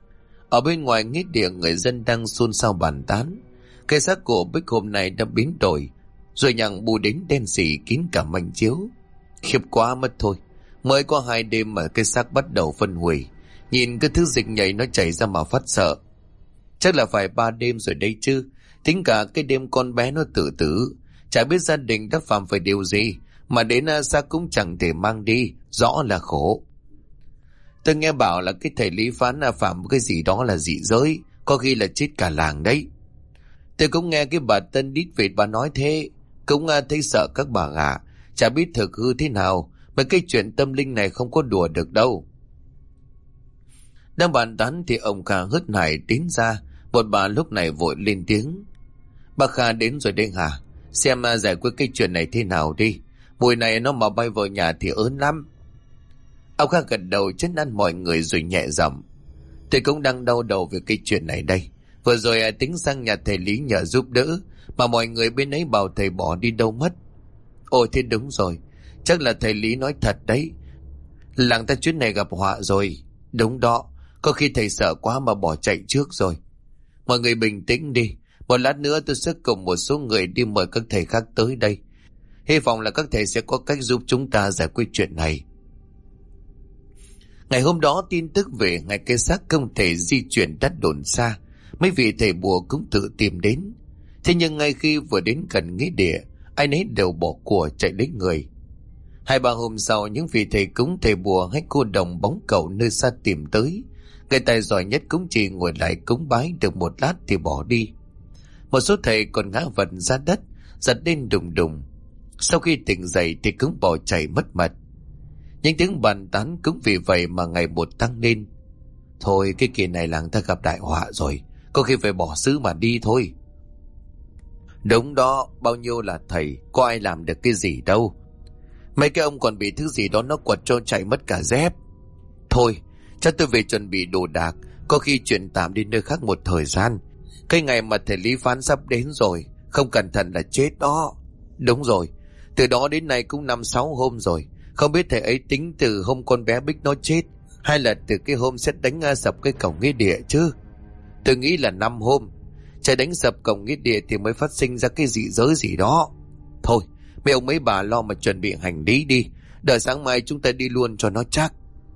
Ở bên ngoài nghĩa địa, người dân đang xôn xao bàn tán. Cái xác của Bích hôm nay đã biến đổi, rồi nhằng bù đến đen sì kín cả manh chiếu. Khiếp quá mất thôi. Mới có 2 đêm mà cái xác bắt đầu phân hủy. Nhìn cái thứ dịch nhảy nó chảy ra mà phát sợ. Chắc là phải 3 đêm rồi đây chứ. Tính cả cái đêm con bé nó tự tử. Chả biết gia đình đã phạm phải điều gì mà đến xác cũng chẳng thể mang đi. Rõ là khổ. Tôi nghe bảo là cái thầy Lý phán phạm cái gì đó là dị giới, có khi là chết cả làng đấy. Tôi cũng nghe cái bà Tân đít vịt bà nói thế. Cũng thấy sợ các bà ạ. Chả biết thực hư thế nào, mà cái chuyện tâm linh này không có đùa được đâu. Đang bàn tán thì ông Kha hớt hải tiến ra. Một bà lúc này vội lên tiếng. Bà Kha đến rồi đây hả? Xem giải quyết cái chuyện này thế nào đi. Mùi này nó mà bay vào nhà thì ớn lắm. Ông Kha gật đầu trấn an mọi người rồi nhẹ giọng. Tôi cũng đang đau đầu về cái chuyện này đây. Vừa rồi tính sang nhà thầy Lý nhờ giúp đỡ, mà mọi người bên ấy bảo thầy bỏ đi đâu mất. Ôi thế đúng rồi, chắc là thầy Lý nói thật đấy. Làng ta chuyến này gặp họa rồi. Đúng đó, có khi thầy sợ quá mà bỏ chạy trước rồi. Mọi người bình tĩnh đi. Một lát nữa tôi sẽ cùng một số người đi mời các thầy khác tới đây. Hy vọng là các thầy sẽ có cách giúp chúng ta giải quyết chuyện này. Ngày hôm đó tin tức về ngày cái xác không thể di chuyển đất đồn xa. Mấy vị thầy bùa cũng tự tìm đến. Thế nhưng ngay khi vừa đến gần nghĩa địa, ai nấy đều bỏ của chạy lấy người. 2-3 hôm sau, những vị thầy cúng, thầy bùa hay cô đồng bóng cầu nơi xa tìm tới. Người tài giỏi nhất cũng chỉ ngồi lại cúng bái được một lát thì bỏ đi. Một số thầy còn ngã vật ra đất, giật lên đùng đùng. Sau khi tỉnh dậy thì cũng bỏ chạy mất mật. Những tiếng bàn tán cũng vì vậy mà ngày một tăng lên. Thôi cái kỳ này làng ta gặp đại họa rồi, có khi phải bỏ xứ mà đi thôi. Đúng đó, bao nhiêu là thầy, có ai làm được cái gì đâu. Mấy cái ông còn bị thứ gì đó nó quật cho chạy mất cả dép. Thôi, chắc tôi về chuẩn bị đồ đạc, có khi chuyển tạm đi nơi khác một thời gian. Cái ngày mà thầy Lý phán sắp đến rồi, không cẩn thận là chết đó. Đúng rồi, từ đó đến nay cũng 5-6 hôm rồi. Không biết thầy ấy tính từ hôm con bé Bích nó chết, hay là từ cái hôm sẽ đánh sập cái cổng nghĩa địa chứ. Tôi nghĩ là 5 hôm. Chạy đánh sập cổng nghĩa địa thì mới phát sinh ra cái dị giới gì đó. Thôi, mấy ông mấy bà lo mà chuẩn bị hành lý đi. Đợi sáng mai chúng ta đi luôn cho nó chắc.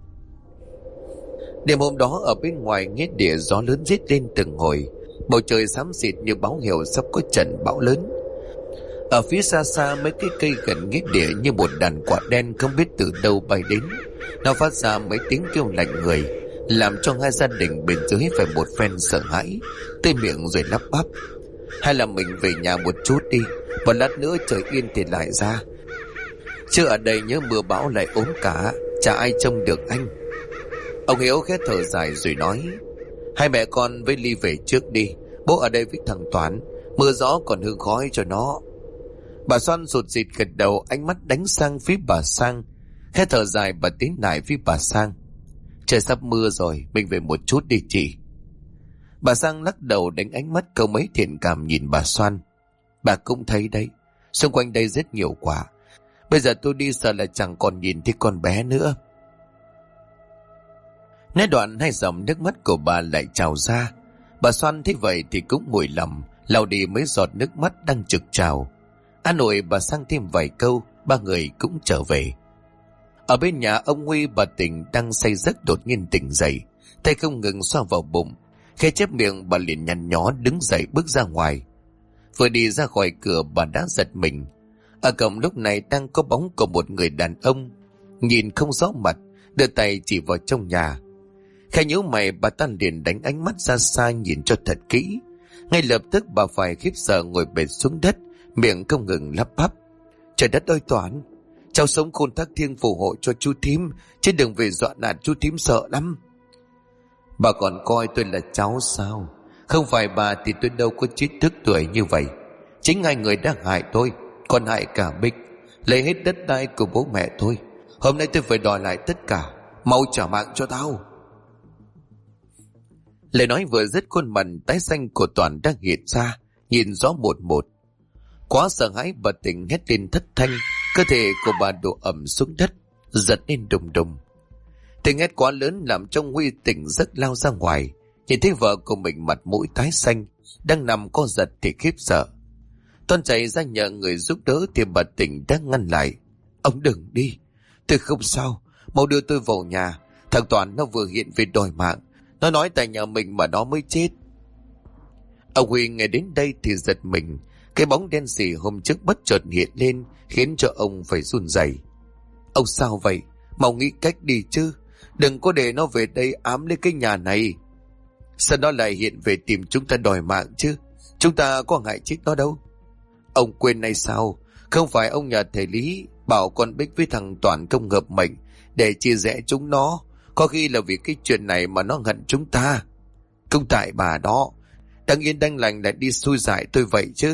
Đêm hôm đó ở bên ngoài nghĩa địa gió lớn rít lên từng hồi. Bầu trời xám xịt như báo hiệu sắp có trận bão lớn. Ở phía xa xa mấy cái cây gần nghĩa địa như một đàn quạ đen không biết từ đâu bay đến. Nó phát ra mấy tiếng kêu lạnh người, làm cho hai gia đình bên dưới phải một phen sợ hãi, tê miệng rồi lắp bắp. Hay là mình về nhà một chút đi, một lát nữa trời yên thì lại ra. Chứ ở đây nhớ mưa bão lại ốm cả, chả ai trông được anh. Ông Hiếu khẽ thở dài rồi nói. Hai mẹ con với Ly về trước đi, bố ở đây với thằng Toán, mưa gió còn hương khói cho nó. Bà Xoan rụt rịt gật đầu, ánh mắt đánh sang phía bà Sang. Khẽ thở dài bà tiến lại phía bà Sang. Trời sắp mưa rồi, mình về một chút đi chị. Bà Sang lắc đầu đánh ánh mắt câu mấy thiện cảm nhìn bà Xoan. Bà cũng thấy đấy, xung quanh đây rất nhiều quả. Bây giờ tôi đi sợ là chẳng còn nhìn thấy con bé nữa. Nói đoạn hai dòng nước mắt của bà lại trào ra. Bà Xoan thấy vậy thì cũng nguội lòng, lau đi mấy giọt nước mắt đang trực trào. An ủi bà Sang thêm vài câu, ba người cũng trở về. Ở bên nhà ông Huy, bà Tình đang say giấc đột nhiên tỉnh dậy, tay không ngừng xoa vào bụng. Khẽ chép miệng bà liền nhăn nhó đứng dậy bước ra ngoài. Vừa đi ra khỏi cửa bà đã giật mình. Ở cổng lúc này đang có bóng của một người đàn ông, nhìn không rõ mặt, đưa tay chỉ vào trong nhà. Khẽ nhíu mày, bà ta liền đánh ánh mắt ra xa nhìn cho thật kỹ. Ngay lập tức bà phải khiếp sợ ngồi bệt xuống đất, miệng không ngừng lắp bắp. Trời đất ơi Toán, cháu sống khôn thác thiêng phù hộ cho chú thím, chứ đừng về dọa nạt chú thím sợ lắm. Bà còn coi tôi là cháu sao? Không phải bà thì tôi đâu có trí thức tuổi như vậy. Chính hai người đã hại tôi, còn hại cả Bích, lấy hết đất đai của bố mẹ tôi. Hôm nay tôi phải đòi lại tất cả, mau trả mạng cho tao. Lời nói vừa dứt, khuôn mặt tái xanh của Toàn đang hiện ra, nhìn rõ một một. Quá sợ hãi, bà Tình hét lên thất thanh, cơ thể của bà đổ ẩm xuống đất, giật lên đùng đùng. Tiếng hét quá lớn làm trong Huy tỉnh giấc lao ra ngoài, Nhìn thấy vợ của mình mặt mũi tái xanh, đang nằm co giật thì khiếp sợ. Toan chạy ra nhờ người giúp đỡ thì bà Tình đã ngăn lại. Ông đừng đi, tôi không sao, mau đưa tôi vào nhà. Thằng Toàn nó vừa hiện về đòi mạng, nó nói tại nhà mình mà nó mới chết. Ông Huy nghe đến đây thì giật mình. Cái bóng đen sì hôm trước bất chợt hiện lên, khiến cho ông phải run rẩy. Ông sao vậy? Mau nghĩ cách đi chứ, đừng có để nó về đây ám lấy cái nhà này. Sao nó lại hiện về tìm chúng ta đòi mạng chứ? Chúng ta có ngại chết nó đâu. Ông quên hay sao? Không phải ông nhà thầy Lý bảo con Bích với thằng Toàn không hợp mệnh để chia rẽ chúng nó. Có khi là vì cái chuyện này mà nó hận chúng ta. Không tại bà đó, đang yên đang lành lại đi xui dại tôi vậy chứ.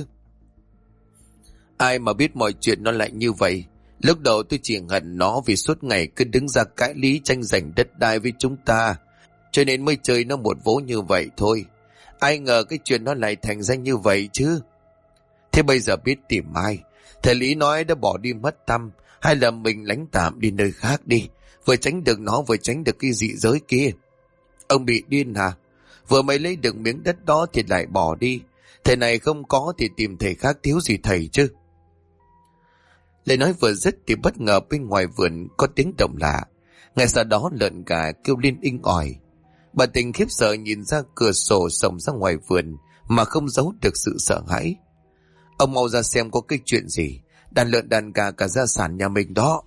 Ai mà biết mọi chuyện nó lại như vậy. Lúc đầu tôi chỉ hận nó vì suốt ngày cứ đứng ra cãi lý tranh giành đất đai với chúng ta, cho nên mới chơi nó một vố như vậy thôi. Ai ngờ cái chuyện nó lại thành ra như vậy chứ. Thế bây giờ biết tìm ai? Thầy Lý nói đã bỏ đi mất tăm, hay là mình lánh tạm đi nơi khác đi, vừa tránh được nó vừa tránh được cái dị giới kia. Ông bị điên hả? Vừa mới lấy được miếng đất đó thì lại bỏ đi. Thầy này không có thì tìm thầy khác, thiếu gì thầy chứ. Lời nói vừa dứt thì bất ngờ bên ngoài vườn có tiếng động lạ. Ngay sau đó lợn gà kêu lên inh ỏi. Bà Tình khiếp sợ nhìn ra cửa sổ sổng ra ngoài vườn mà không giấu được sự sợ hãi. Ông mau ra xem có cái chuyện gì. Đàn lợn đàn gà cả gia sản nhà mình đó.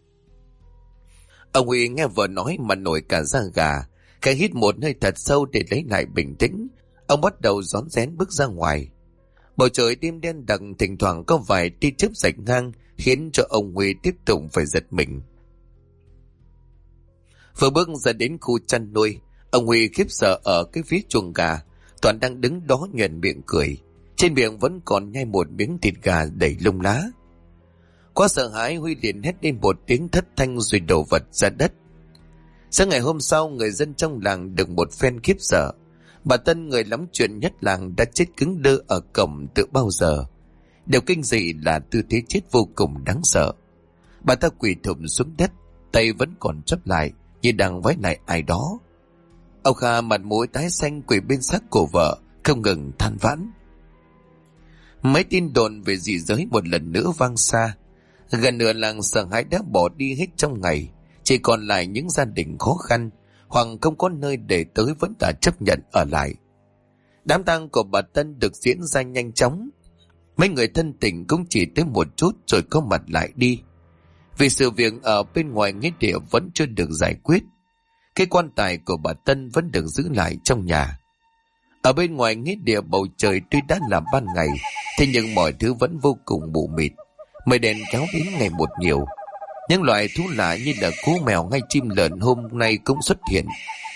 Ông Huy nghe vợ nói mà nổi cả da gà. Cái hít một hơi thật sâu để lấy lại bình tĩnh. Ông bắt đầu rón rén bước ra ngoài. Bầu trời đêm đen đặc, thỉnh thoảng có vài tia chớp rạch ngang, khiến cho ông Huy tiếp tục phải giật mình. Vừa bước ra đến khu chăn nuôi, ông Huy khiếp sợ ở cái phía chuồng gà. Toàn đang đứng đó nhoẻn miệng cười, trên miệng vẫn còn nhai một miếng thịt gà đầy lông lá. Quá sợ hãi, Huy liền hét lên một tiếng thất thanh rồi đổ vật ra đất. Sáng ngày hôm sau, người dân trong làng được một phen khiếp sợ. Bà Tân, người lắm chuyện nhất làng, đã chết cứng đơ ở cổng từ bao giờ. Điều kinh dị là tư thế chết vô cùng đáng sợ. Bà ta quỳ thụp xuống đất, tay vẫn còn chắp lại như đang vái lại ai đó. Ông Kha mặt mũi tái xanh quỳ bên xác của vợ, không ngừng than vãn. Mấy tin đồn về dị giới một lần nữa vang xa. Gần nửa làng sợ hãi đã bỏ đi hết trong ngày. Chỉ còn lại những gia đình khó khăn hoặc không có nơi để tới vẫn đã chấp nhận ở lại. Đám tang của bà Tân được diễn ra nhanh chóng. Mấy người thân tình cũng chỉ tới một chút rồi có mặt lại đi. Vì sự việc ở bên ngoài nghĩa địa vẫn chưa được giải quyết, cái quan tài của bà Tân vẫn được giữ lại trong nhà. Ở bên ngoài nghĩa địa, bầu trời tuy đã là ban ngày, thế nhưng mọi thứ vẫn vô cùng mù mịt. Mây đen kéo đến ngày một nhiều. Những loài thú lạ như là cú mèo hay chim lợn hôm nay cũng xuất hiện.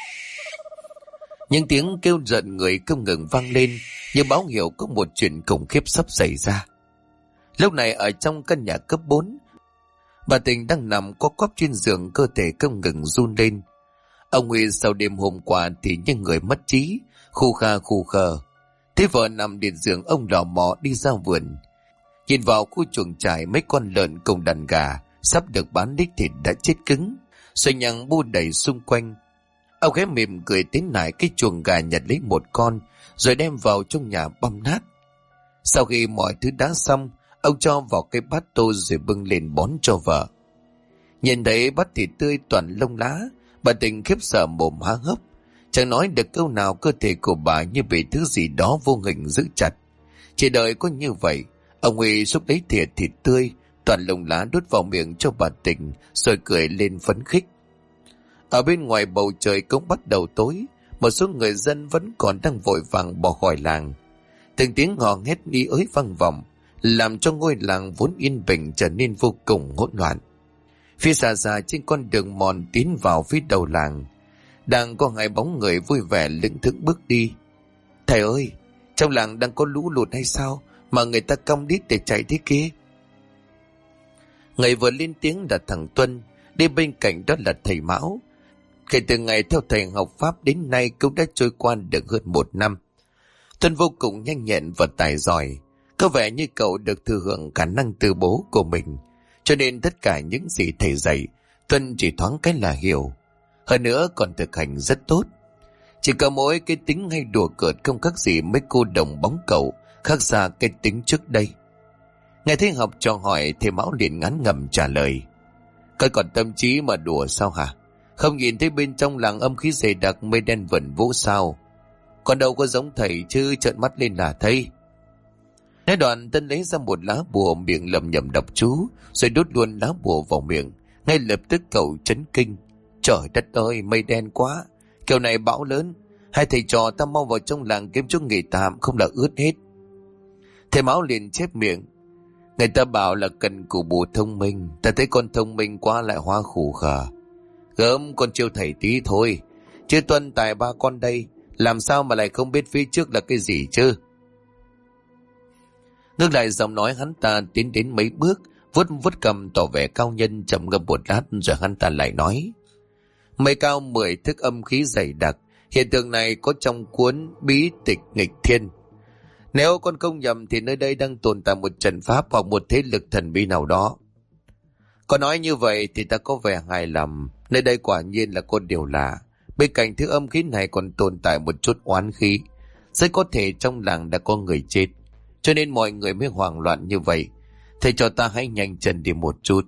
Những tiếng kêu giận người không ngừng vang lên, như báo hiệu có một chuyện khủng khiếp sắp xảy ra. Lúc này ở trong căn nhà cấp 4, bà Tình đang nằm co quắp trên giường, cơ thể không ngừng run lên. Ông Huy sau đêm hôm qua thì như người mất trí, khu kha khu khờ. Thế vợ nằm liệt giường, ông lò mò đi ra vườn. Nhìn vào khu chuồng trại, mấy con lợn cùng đàn gà sắp được bán đích thịt đã chết cứng, xoay nhằng bu đầy xung quanh. Ông ghé mỉm cười tiến lại cái chuồng gà, nhặt lấy một con rồi đem vào trong nhà băm nát. Sau khi mọi thứ đã xong, ông cho vào cái bát tô rồi bưng lên bón cho vợ. Nhìn thấy bát thịt tươi toàn lông lá, bà Tình khiếp sợ mồm há hốc, chẳng nói được câu nào. Cơ thể của bà như bị thứ gì đó vô hình giữ chặt. Chỉ đợi có như vậy, ông Huy xúc lấy thìa thịt tươi toàn lông lá đút vào miệng cho bà Tình, rồi cười lên phấn khích. Ở bên ngoài bầu trời cũng bắt đầu tối, một số người dân vẫn còn đang vội vàng bỏ khỏi làng. Từng tiếng hò hét đi ới vang vọng, làm cho ngôi làng vốn yên bình trở nên vô cùng hỗn loạn. Phía xa xa trên con đường mòn tiến vào phía đầu làng, đang có hai bóng người vui vẻ lững thững bước đi. Thầy ơi, trong làng đang có lũ lụt hay sao mà người ta cong đít để chạy thế kia? Người vừa lên tiếng là thằng Tuân, đi bên cạnh đó là thầy Mão. Kể từ ngày theo thầy học pháp đến nay cũng đã trôi qua được hơn 1 năm. Tuân vô cùng nhanh nhẹn và tài giỏi, có vẻ như cậu được thừa hưởng khả năng từ bố của mình, cho nên tất cả những gì thầy dạy Tuân chỉ thoáng cái là hiểu, hơn nữa còn thực hành rất tốt. Chỉ có mỗi cái tính hay đùa cợt không khác gì mấy cô đồng bóng cậu, khác xa cái tính trước đây. Nghe thấy học trò hỏi, thầy Mão liền ngán ngẩm trả lời: "Các còn tâm trí mà đùa sao hả? Không nhìn thấy bên trong làng âm khí dày đặc, mây đen vẩn vũ sao? Còn đâu có giống thầy chứ, trợn mắt lên là thấy." Nói đoạn, Tân lấy ra một lá bùa, miệng lẩm nhẩm đọc chú, rồi đốt luôn lá bùa vào miệng. Ngay lập tức cậu chấn kinh: "Trời đất ơi, mây đen quá, kiểu này bão lớn, hai thầy trò ta mau vào trong làng kiếm chỗ nghỉ tạm, không là ướt hết." Thầy Mão liền chép miệng: "Người ta bảo là cần cù bù thông minh, ta thấy con thông minh quá lại hóa khủ khờ. Gớm con chiêu thầy tí thôi, chứ Tuân Tài ba con đây, làm sao mà lại không biết phía trước là cái gì chứ." Ngược lại giọng nói hắn ta tiến đến mấy bước, vuốt vuốt cầm tỏ vẻ cao nhân, trầm ngâm một lát rồi hắn ta lại nói: "Mây cao 10 thức âm khí dày đặc, hiện tượng này có trong cuốn bí tịch nghịch thiên. Nếu con không nhầm thì nơi đây đang tồn tại một trận pháp hoặc một thế lực thần bí nào đó." Có nói như vậy thì ta có vẻ hài lòng, nơi đây quả nhiên là có điều lạ. Bên cạnh thứ âm khí này còn tồn tại một chút oán khí, rất có thể trong làng đã có người chết, cho nên mọi người mới hoảng loạn như vậy. Thầy cho ta hãy nhanh chân đi một chút.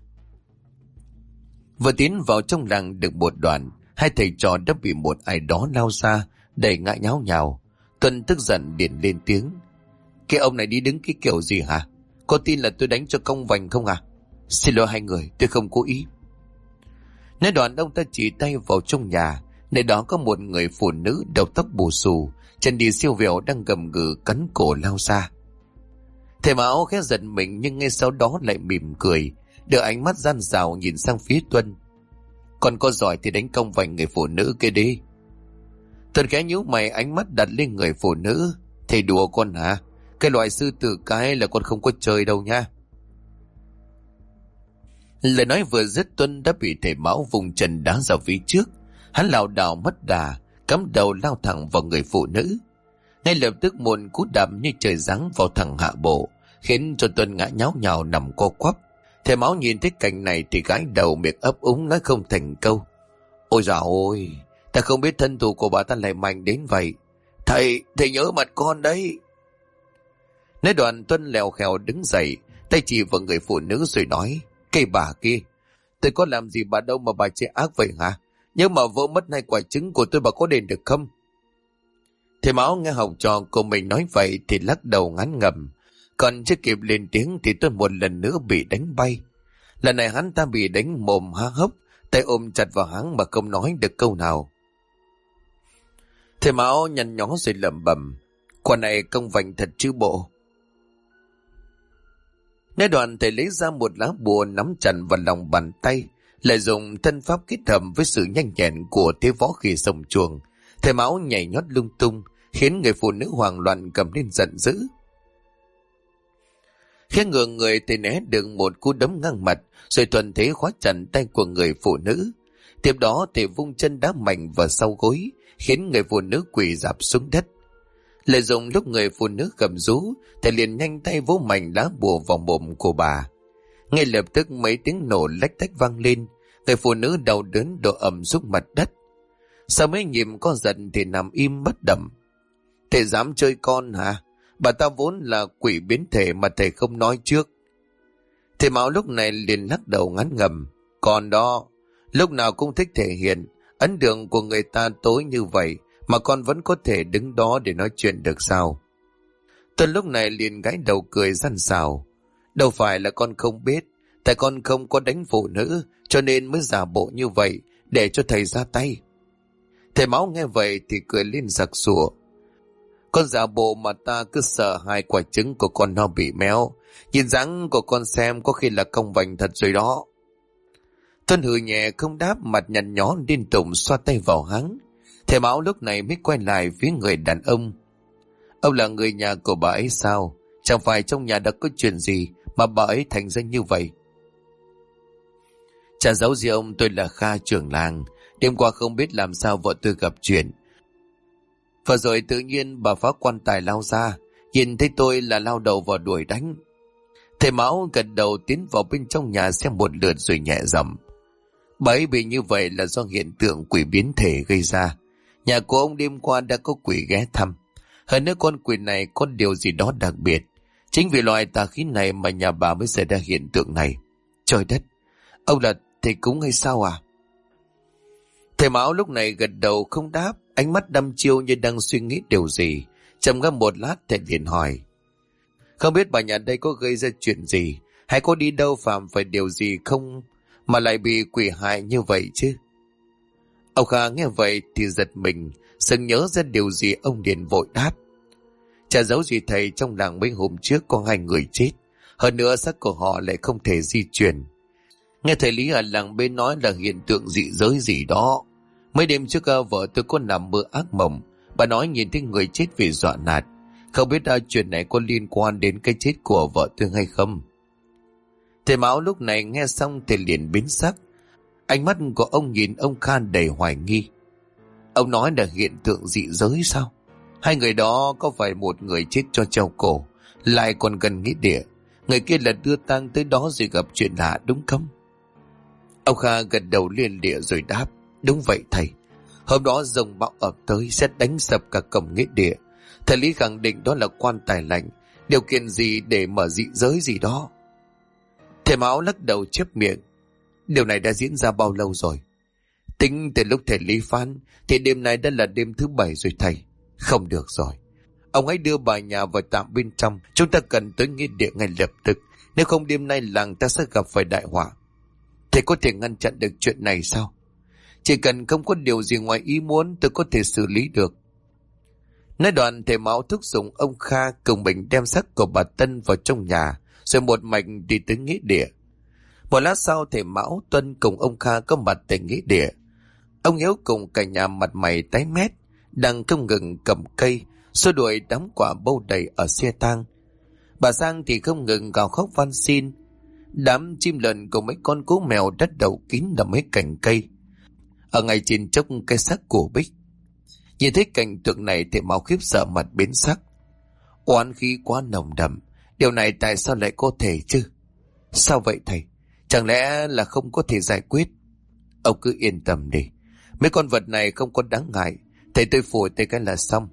Vừa tiến vào trong làng được một đoạn, hai thầy trò đã bị một ai đó lao ra, đẩy ngã nháo nhào. Tuân tức giận liền lên tiếng: "Cái ông này đi đứng cái kiểu gì hả? Có tin là tôi đánh cho công vành không à? Xin lỗi hai người, tôi không cố ý." Nói đoạn ông ta chỉ tay vào trong nhà, nơi đó có một người phụ nữ đầu tóc bù xù, chân đi siêu vẹo đang gầm gừ cắn cổ lao ra. Thầy Mão khẽ giật mình nhưng ngay sau đó lại mỉm cười, đưa ánh mắt gian xảo nhìn sang phía Tuân: "Còn có giỏi thì đánh công vành người phụ nữ kia đi." Tuân khẽ nhíu mày, ánh mắt đặt lên người phụ nữ: "Thầy đùa con hả? Cái loại sư tử cái là con không có chơi đâu nha." Lời nói vừa dứt, Tuân đã bị thầy Mão vùng chân đá ra phía trước. Hắn lảo đảo mất đà, cắm đầu lao thẳng vào người phụ nữ. Ngay lập tức một cú đạp như trời giáng vào thẳng hạ bộ, khiến cho Tuân ngã nháo nhào nằm co quắp. Thầy Mão nhìn thấy cảnh này thì gãi đầu, miệng ấp úng nói không thành câu: "Ôi dạo ôi, ta không biết thân thủ của bà ta lại mạnh đến vậy. Thầy nhớ mặt con đấy." Nói đoạn Tuân lèo khèo đứng dậy, tay chỉ vào người phụ nữ rồi nói: "Cái bà kia, tôi có làm gì bà đâu mà bà chế ác vậy hả? Nhưng mà vỡ mất 2 quả trứng của tôi bà có đền được không?" Thầy Mão nghe học trò của mình nói vậy thì lắc đầu ngán ngẩm. Còn chưa kịp lên tiếng thì Tuân một lần nữa bị đánh bay. Lần này hắn ta bị đánh mồm há hốc, tay ôm chặt vào háng mà không nói được câu nào. Thầy Mão nhăn nhó rồi lẩm bẩm: "Quả này công vành thật chứ bộ." Nói đoạn thầy lấy ra một lá bùa nắm chặt vào lòng bàn tay, lại dùng thân pháp kết hợp với sự nhanh nhẹn của thế võ khi sông chuồng. Thầy Mão nhảy nhót lung tung, khiến người phụ nữ hoảng loạn cầm lên giận dữ. Khi ngửa người thầy né được một cú đấm ngang mặt, rồi thuận thế khóa chặt tay của người phụ nữ. Tiếp đó thầy vung chân đá mạnh vào sau gối, khiến người phụ nữ quỳ rạp xuống đất. Lợi dụng lúc người phụ nữ gầm rú, thầy liền nhanh tay vỗ mạnh lá bùa vào mồm của bà. Ngay lập tức mấy tiếng nổ lách tách vang lên, người phụ nữ đau đớn đổ ầm xuống mặt đất. Sau mấy nhịp co giật thì nằm im bất động. "Thầy dám chơi con hả? Bà ta vốn là quỷ biến thể mà thầy không nói trước." Thầy Mão lúc này liền lắc đầu ngán ngẩm: "Con đó, lúc nào cũng thích thể hiện, ấn tượng của người ta tối như vậy mà con vẫn có thể đứng đó để nói chuyện được sao?" Tuân lúc này liền gãi đầu cười răn xào: "Đâu phải là con không biết, tại con không có đánh phụ nữ cho nên mới giả bộ như vậy để cho thầy ra tay." Thầy Mão nghe vậy thì cười lên sặc sụa: "Con giả bộ mà ta cứ sợ 2 quả trứng của con nó bị méo. Nhìn dáng của con xem có khi là công vành thật rồi đó." Tuân hừ nhẹ không đáp, mặt nhăn nhó liên tục xoa tay vào háng. Thầy Mão lúc này mới quay lại phía người đàn ông: "Ông là người nhà của bà ấy sao? Chẳng phải trong nhà đã có chuyện gì mà bà ấy thành ra như vậy?" "Chả giấu gì ông, tôi là Kha trưởng làng. Đêm qua không biết làm sao vợ tôi gặp chuyện. Và rồi tự nhiên bà phá quan tài lao ra, nhìn thấy tôi là lao đầu vào đuổi đánh." Thầy Mão gật đầu tiến vào bên trong nhà xem một lượt rồi nhẹ giọng: "Bà ấy bị như vậy là do hiện tượng quỷ biến thể gây ra. Nhà của ông đêm qua đã có quỷ ghé thăm. Hơn nữa con quỷ này có điều gì đó đặc biệt. Chính vì loại tà khí này mà nhà bà mới xảy ra hiện tượng này. Trời đất, ông là thầy cúng hay sao à? Thầy Mão lúc này gật đầu không đáp, ánh mắt đăm chiêu như đang suy nghĩ điều gì. Trầm ngâm một lát thầy liền hỏi: không biết bà nhà đây có gây ra chuyện gì, hay có đi đâu phạm phải điều gì không mà lại bị quỷ hại như vậy chứ? Ông Kha nghe vậy thì giật mình, sừng nhớ ra điều gì, ông liền vội đáp: chả giấu gì thầy, trong làng mấy hôm trước có 2 người chết, hơn nữa xác của họ lại không thể di chuyển. Nghe thầy Lý ở làng bên nói là hiện tượng dị giới gì đó. Mấy đêm trước vợ tôi có nằm mơ ác mộng, bà nói nhìn thấy người chết vì dọa nạt. Không biết chuyện này có liên quan đến cái chết của vợ tôi hay không? Thầy Mão lúc này nghe xong thì liền biến sắc. Ánh mắt của ông nhìn ông Khan đầy hoài nghi. Ông nói là hiện tượng dị giới sao? 2 người đó có phải một người chết cho treo cổ, lại còn gần nghĩa địa, người kia là đưa tang tới đó rồi gặp chuyện lạ đúng không? Ông Kha gật đầu liên lịa rồi đáp: đúng vậy thầy. Hôm đó dòng bão ập tới sẽ đánh sập cả cổng nghĩa địa. Thầy Lý khẳng định đó là quan tài lạnh, điều kiện gì để mở dị giới gì đó. Thầy Mão lắc đầu chép miệng: điều này đã diễn ra bao lâu rồi? Tính từ lúc thầy Lý phán thì đêm nay đã là đêm thứ 7 rồi thầy. Không được rồi, ông hãy đưa bà nhà vào tạm bên trong, chúng ta cần tới nghĩa địa ngay lập tức, nếu không đêm nay làng ta sẽ gặp phải đại họa. Thầy có thể ngăn chặn được chuyện này sao? Chỉ cần không có điều gì ngoài ý muốn, tôi có thể xử lý được. Nói đoạn thầy Mão thúc giục ông Kha cùng mình đem xác của bà Tân vào trong nhà, rồi một mạch đi tới nghĩa địa. Một lát sau thầy Mão, Tuân cùng ông Kha có mặt tại nghĩa địa. Ông Hiếu cùng cả nhà mặt mày tái mét, đang không ngừng cầm cây xua đuổi đám quả bâu đầy ở xe tang. Bà Sang thì không ngừng gào khóc van xin. Đám chim lợn cùng mấy con cú mèo đắt đầu kín là mấy cành cây. Ở ngay trên chốc cái xác của Bích. Nhìn thấy cảnh tượng này thì Mão khiếp sợ mặt biến sắc. Oán khí quá nồng đậm, điều này tại sao lại có thể chứ? Sao vậy thầy? Chẳng lẽ là không có thể giải quyết? Ông cứ yên tâm đi, mấy con vật này không có đáng ngại, thầy tôi phủi tay cái là xong.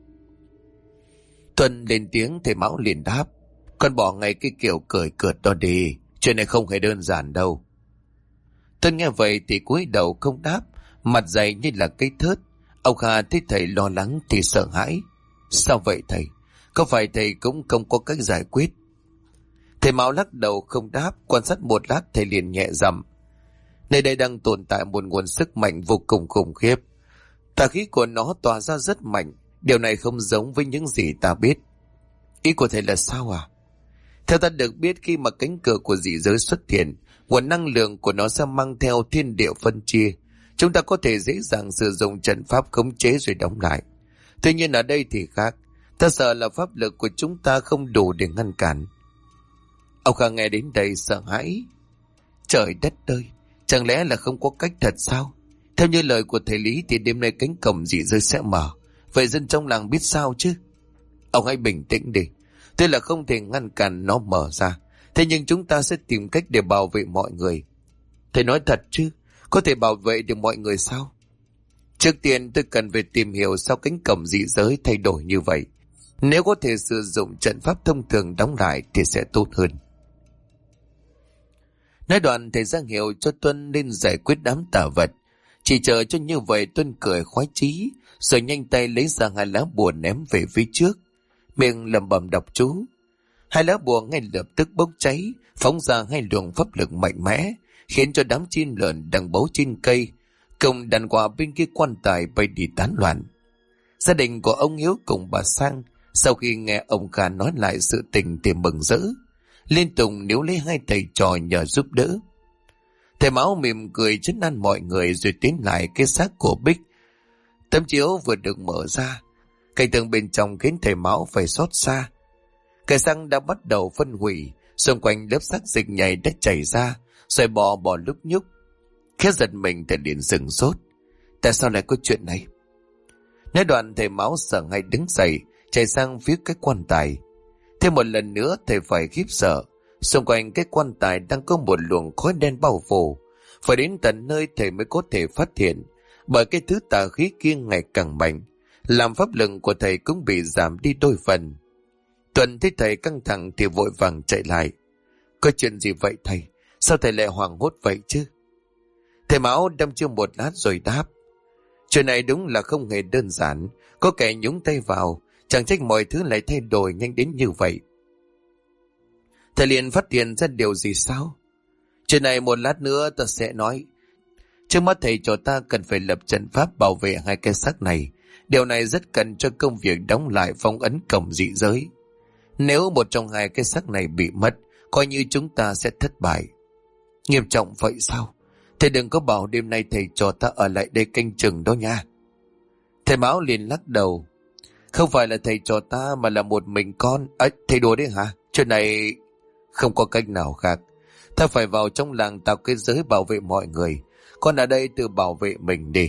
Tuân lên tiếng, thầy Mão liền đáp: con bỏ ngay cái kiểu cười cợt đó đi, chuyện này không hề đơn giản đâu. Tuân nghe vậy thì cúi đầu không đáp, mặt dày như là cây thớt. Ông Kha thấy thầy lo lắng thì sợ hãi. Sao vậy thầy? Có phải thầy cũng không có cách giải quyết? Thầy Mão lắc đầu không đáp, quan sát một lát thầy liền nhẹ giọng: nơi đây đang tồn tại một nguồn sức mạnh vô cùng khủng khiếp. Tà khí của nó tỏa ra rất mạnh, điều này không giống với những gì ta biết. Ý của thầy là sao à? Theo ta được biết, khi mà cánh cửa của dị giới xuất hiện, nguồn năng lượng của nó sẽ mang theo thiên địa phân chia. Chúng ta có thể dễ dàng sử dụng trận pháp khống chế rồi đóng lại. Tuy nhiên ở đây thì khác, ta sợ là pháp lực của chúng ta không đủ để ngăn cản. Ông Kha nghe đến đây sợ hãi. Trời đất ơi, chẳng lẽ là không có cách thật sao? Theo như lời của thầy Lý thì đêm nay cánh cổng dị giới sẽ mở. Vậy dân trong làng biết sao chứ? Ông hãy bình tĩnh đi. Tuy là không thể ngăn cản nó mở ra, thế nhưng chúng ta sẽ tìm cách để bảo vệ mọi người. Thầy nói thật chứ? Có thể bảo vệ được mọi người sao? Trước tiên tôi cần phải tìm hiểu sao cánh cổng dị giới thay đổi như vậy. Nếu có thể sử dụng trận pháp thông thường đóng lại thì sẽ tốt hơn. Nói đoạn thầy ra hiệu cho Tuân nên giải quyết đám tà vật. Chỉ chờ cho như vậy Tuân cười khoái chí, rồi nhanh tay lấy ra 2 lá bùa ném về phía trước, miệng lẩm bẩm đọc chú. 2 lá bùa ngay lập tức bốc cháy, phóng ra 2 luồng pháp lực mạnh mẽ, khiến cho đám chim lợn đang bấu trên cây cùng đàn quà bên kia quan tài bay đi tán loạn. Gia đình của ông Hiếu cùng bà Sang sau khi nghe ông Kha nói lại sự tình thì mừng rỡ, liên tục níu lấy 2 thầy trò nhờ giúp đỡ. Thầy Mão mỉm cười trấn an mọi người rồi tiến lại cái xác của Bích. Tấm chiếu vừa được mở ra, cảnh tượng bên trong khiến thầy Mão phải xót xa. Cây xăng đã bắt đầu phân hủy, xung quanh lớp xác dịch nhầy đã chảy ra, rồi bò lúc nhúc. Khẽ giật mình thầy liền sửng sốt. Tại sao lại có chuyện này? Nói đoạn thầy Mão sợ ngay đứng dậy, chạy sang phía cái quan tài. Thêm một lần nữa thầy phải khiếp sợ. Xung quanh cái quan tài đang có một luồng khói đen bao phủ. Phải đến tận nơi thầy mới có thể phát hiện bởi cái thứ tà khí kia ngày càng mạnh, làm pháp lực của thầy cũng bị giảm đi đôi phần. Tuần thấy thầy căng thẳng thì vội vàng chạy lại. Có chuyện gì vậy thầy? Sao thầy lại hoảng hốt vậy chứ? Thầy Mão đăm chiêu một lát rồi đáp. Chuyện này đúng là không hề đơn giản. Có kẻ nhúng tay vào, chẳng trách mọi thứ lại thay đổi nhanh đến như vậy. Thầy liền phát hiện ra điều gì sao? Chuyện này một lát nữa ta sẽ nói. Trước mắt thầy cho ta cần phải lập trận pháp bảo vệ hai cái xác này. Điều này rất cần cho công việc đóng lại phong ấn cổng dị giới. Nếu một trong hai cái xác này bị mất, coi như chúng ta sẽ thất bại. Nghiêm trọng vậy sao? Thầy đừng có bảo đêm nay thầy cho ta ở lại đây canh chừng đó nha. Thầy Mão liền lắc đầu. Không phải là thầy cho ta mà là một mình con. Thầy đùa đấy hả? Chuyện này không có cách nào khác. Ta phải vào trong làng tạo cái giới bảo vệ mọi người. Con ở đây tự bảo vệ mình đi.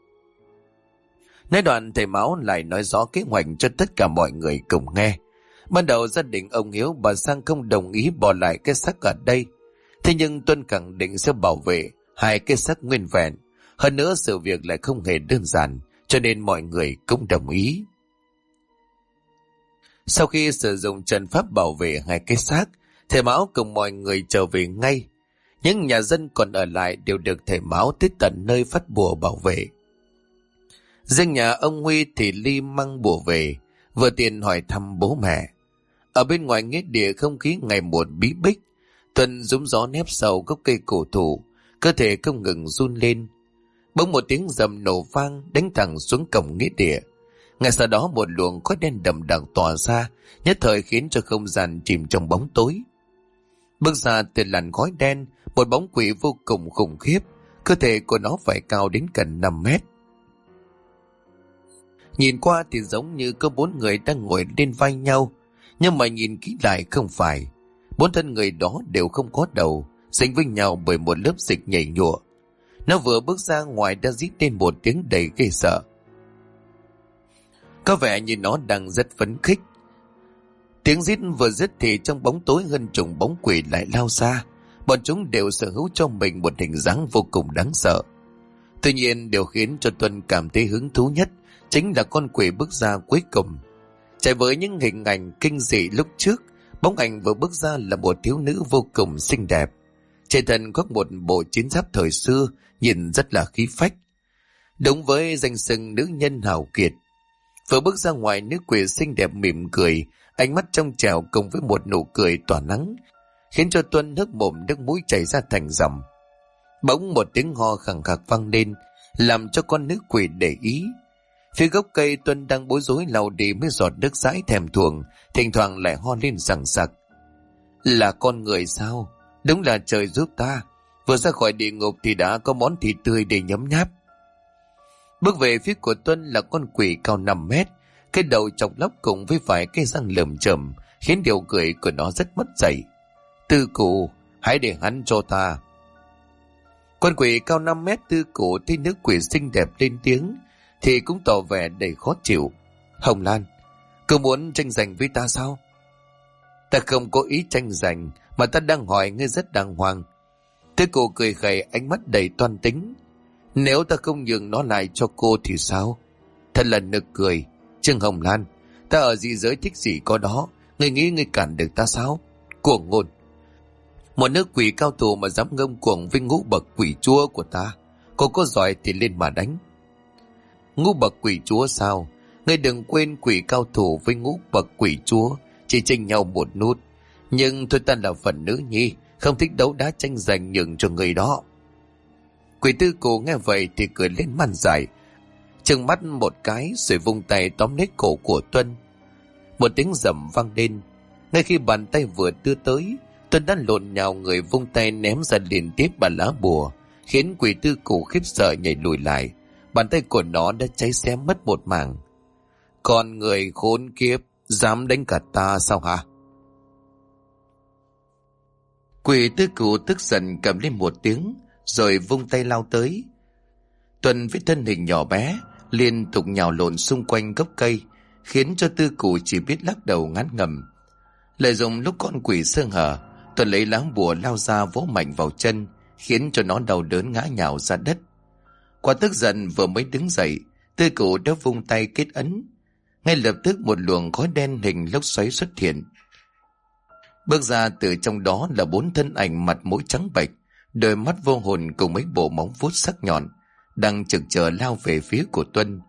Nói đoạn thầy Mão lại nói rõ kế hoạch cho tất cả mọi người cùng nghe. Ban đầu gia đình ông Hiếu bà Sang không đồng ý bỏ lại cái xác ở đây. Thế nhưng Tuân khẳng định sẽ bảo vệ hai cái xác nguyên vẹn. Hơn nữa sự việc lại không hề đơn giản, cho nên mọi người cũng đồng ý. Sau khi sử dụng trận pháp bảo vệ hai cái xác, thầy Mão cùng mọi người trở về ngay. Những nhà dân còn ở lại đều được thầy Mão tới tận nơi phát bùa bảo vệ. Riêng nhà ông Huy thì Ly mang bùa về, vừa tiện hỏi thăm bố mẹ. Ở bên ngoài nghĩa địa không khí ngày một bí bích. Tuân rúm gió nép sau gốc cây cổ thụ, cơ thể không ngừng run lên. Bỗng một tiếng rầm nổ vang đánh thẳng xuống cổng nghĩa địa. Ngay sau đó một luồng khói đen đậm đặc tỏa ra, nhất thời khiến cho không gian chìm trong bóng tối. Bước ra từ làn khói đen, một bóng quỷ vô cùng khủng khiếp, cơ thể của nó phải cao đến gần 5 mét. Nhìn qua thì giống như có 4 người đang ngồi lên vai nhau, nhưng mà nhìn kỹ lại không phải. 4 thân người đó đều không có đầu, dính với nhau bởi một lớp dịch nhảy nhụa. Nó vừa bước ra ngoài đã rít lên một tiếng đầy ghê sợ. Có vẻ như nó đang rất phấn khích. Tiếng rít vừa dứt thì trong bóng tối hơn chục bóng quỷ lại lao ra. Bọn chúng đều sở hữu cho mình một hình dáng vô cùng đáng sợ. Tuy nhiên điều khiến cho Tuân cảm thấy hứng thú nhất chính là con quỷ bước ra cuối cùng. Trái với những hình ảnh kinh dị lúc trước, bóng ảnh vừa bước ra là một thiếu nữ vô cùng xinh đẹp. Trên thân có một bộ chiến giáp thời xưa, nhìn rất là khí phách. Đúng với danh xưng nữ nhân hào kiệt. Vừa bước ra ngoài, nữ quỷ xinh đẹp mỉm cười, ánh mắt trong trẻo cùng với một nụ cười tỏa nắng, khiến cho Tuân nước mồm nước mũi chảy ra thành dòng. Bỗng một tiếng ho khẳng khặc vang lên, làm cho con nữ quỷ để ý. Phía gốc cây Tuân đang bối rối lau đi mấy giọt nước dãi thèm thuồng, thỉnh thoảng lại ho lên sằng sặc. Là con người sao? Đúng là trời giúp ta. Vừa ra khỏi địa ngục thì đã có món thịt tươi để nhấm nháp. Bước về phía của Tuân là con quỷ cao 5 mét, cái đầu chọc lóc cùng với vài cái răng lởm chởm, khiến điều cười của nó rất mất dạy. Tư cụ, hãy để hắn cho ta. Con quỷ cao 5 mét tư cụ thấy nữ quỷ xinh đẹp lên tiếng thì cũng tỏ vẻ đầy khó chịu. Hồng Lan, cứ muốn tranh giành với ta sao? Ta không có ý tranh giành, mà ta đang hỏi ngươi rất đàng hoàng. Tư cụ cười khẩy, ánh mắt đầy toan tính. Nếu ta không nhường nó lại cho cô thì sao? Thật là nực cười. Trương Hồng Lan, ta ở dị giới thích gì có đó, ngươi nghĩ ngươi cản được ta sao? Cuồng ngôn. Một nữ quỷ cao thủ mà dám ngông cuồng với ngũ bậc quỷ chúa của ta, cô có giỏi thì lên mà đánh. Ngũ bậc quỷ chúa sao? Ngươi đừng quên quỷ cao thủ với ngũ bậc quỷ chúa chỉ chênh nhau một nút. Nhưng thôi, ta là phần nữ nhi, không thích đấu đá tranh giành nhường cho người đó. Quỷ tư cụ nghe vậy thì cười lên man dại, trừng mắt một cái rồi vung tay tóm lấy cổ của Tuân. Một tiếng rầm vang lên. Ngay khi bàn tay vừa đưa tới, Tuân đã lộn nhào người vung tay ném ra liên tiếp ba lá bùa, khiến quỷ tư cụ khiếp sợ nhảy lùi lại. Bàn tay của nó đã cháy xém mất một mảng. Con người khốn kiếp, dám đánh cả ta sao hả? Quỷ tư cụ tức giận cầm lên một tiếng rồi vung tay lao tới. Tuân với thân hình nhỏ bé liên tục nhào lộn xung quanh gốc cây, khiến cho tư cụ chỉ biết lắc đầu ngán ngẩm. Lợi dụng lúc con quỷ sơ hở, Tuân lấy lá bùa lao ra vỗ mạnh vào chân, khiến cho nó đau đớn ngã nhào ra đất. Quả tức giận vừa mới đứng dậy, Tươi Cụ đã vung tay kết ấn. Ngay lập tức một luồng khói đen hình lốc xoáy xuất hiện. Bước ra từ trong đó là 4 thân ảnh mặt mũi trắng bệch, đôi mắt vô hồn cùng mấy bộ móng vuốt sắc nhọn, đang trực chờ lao về phía của Tuân.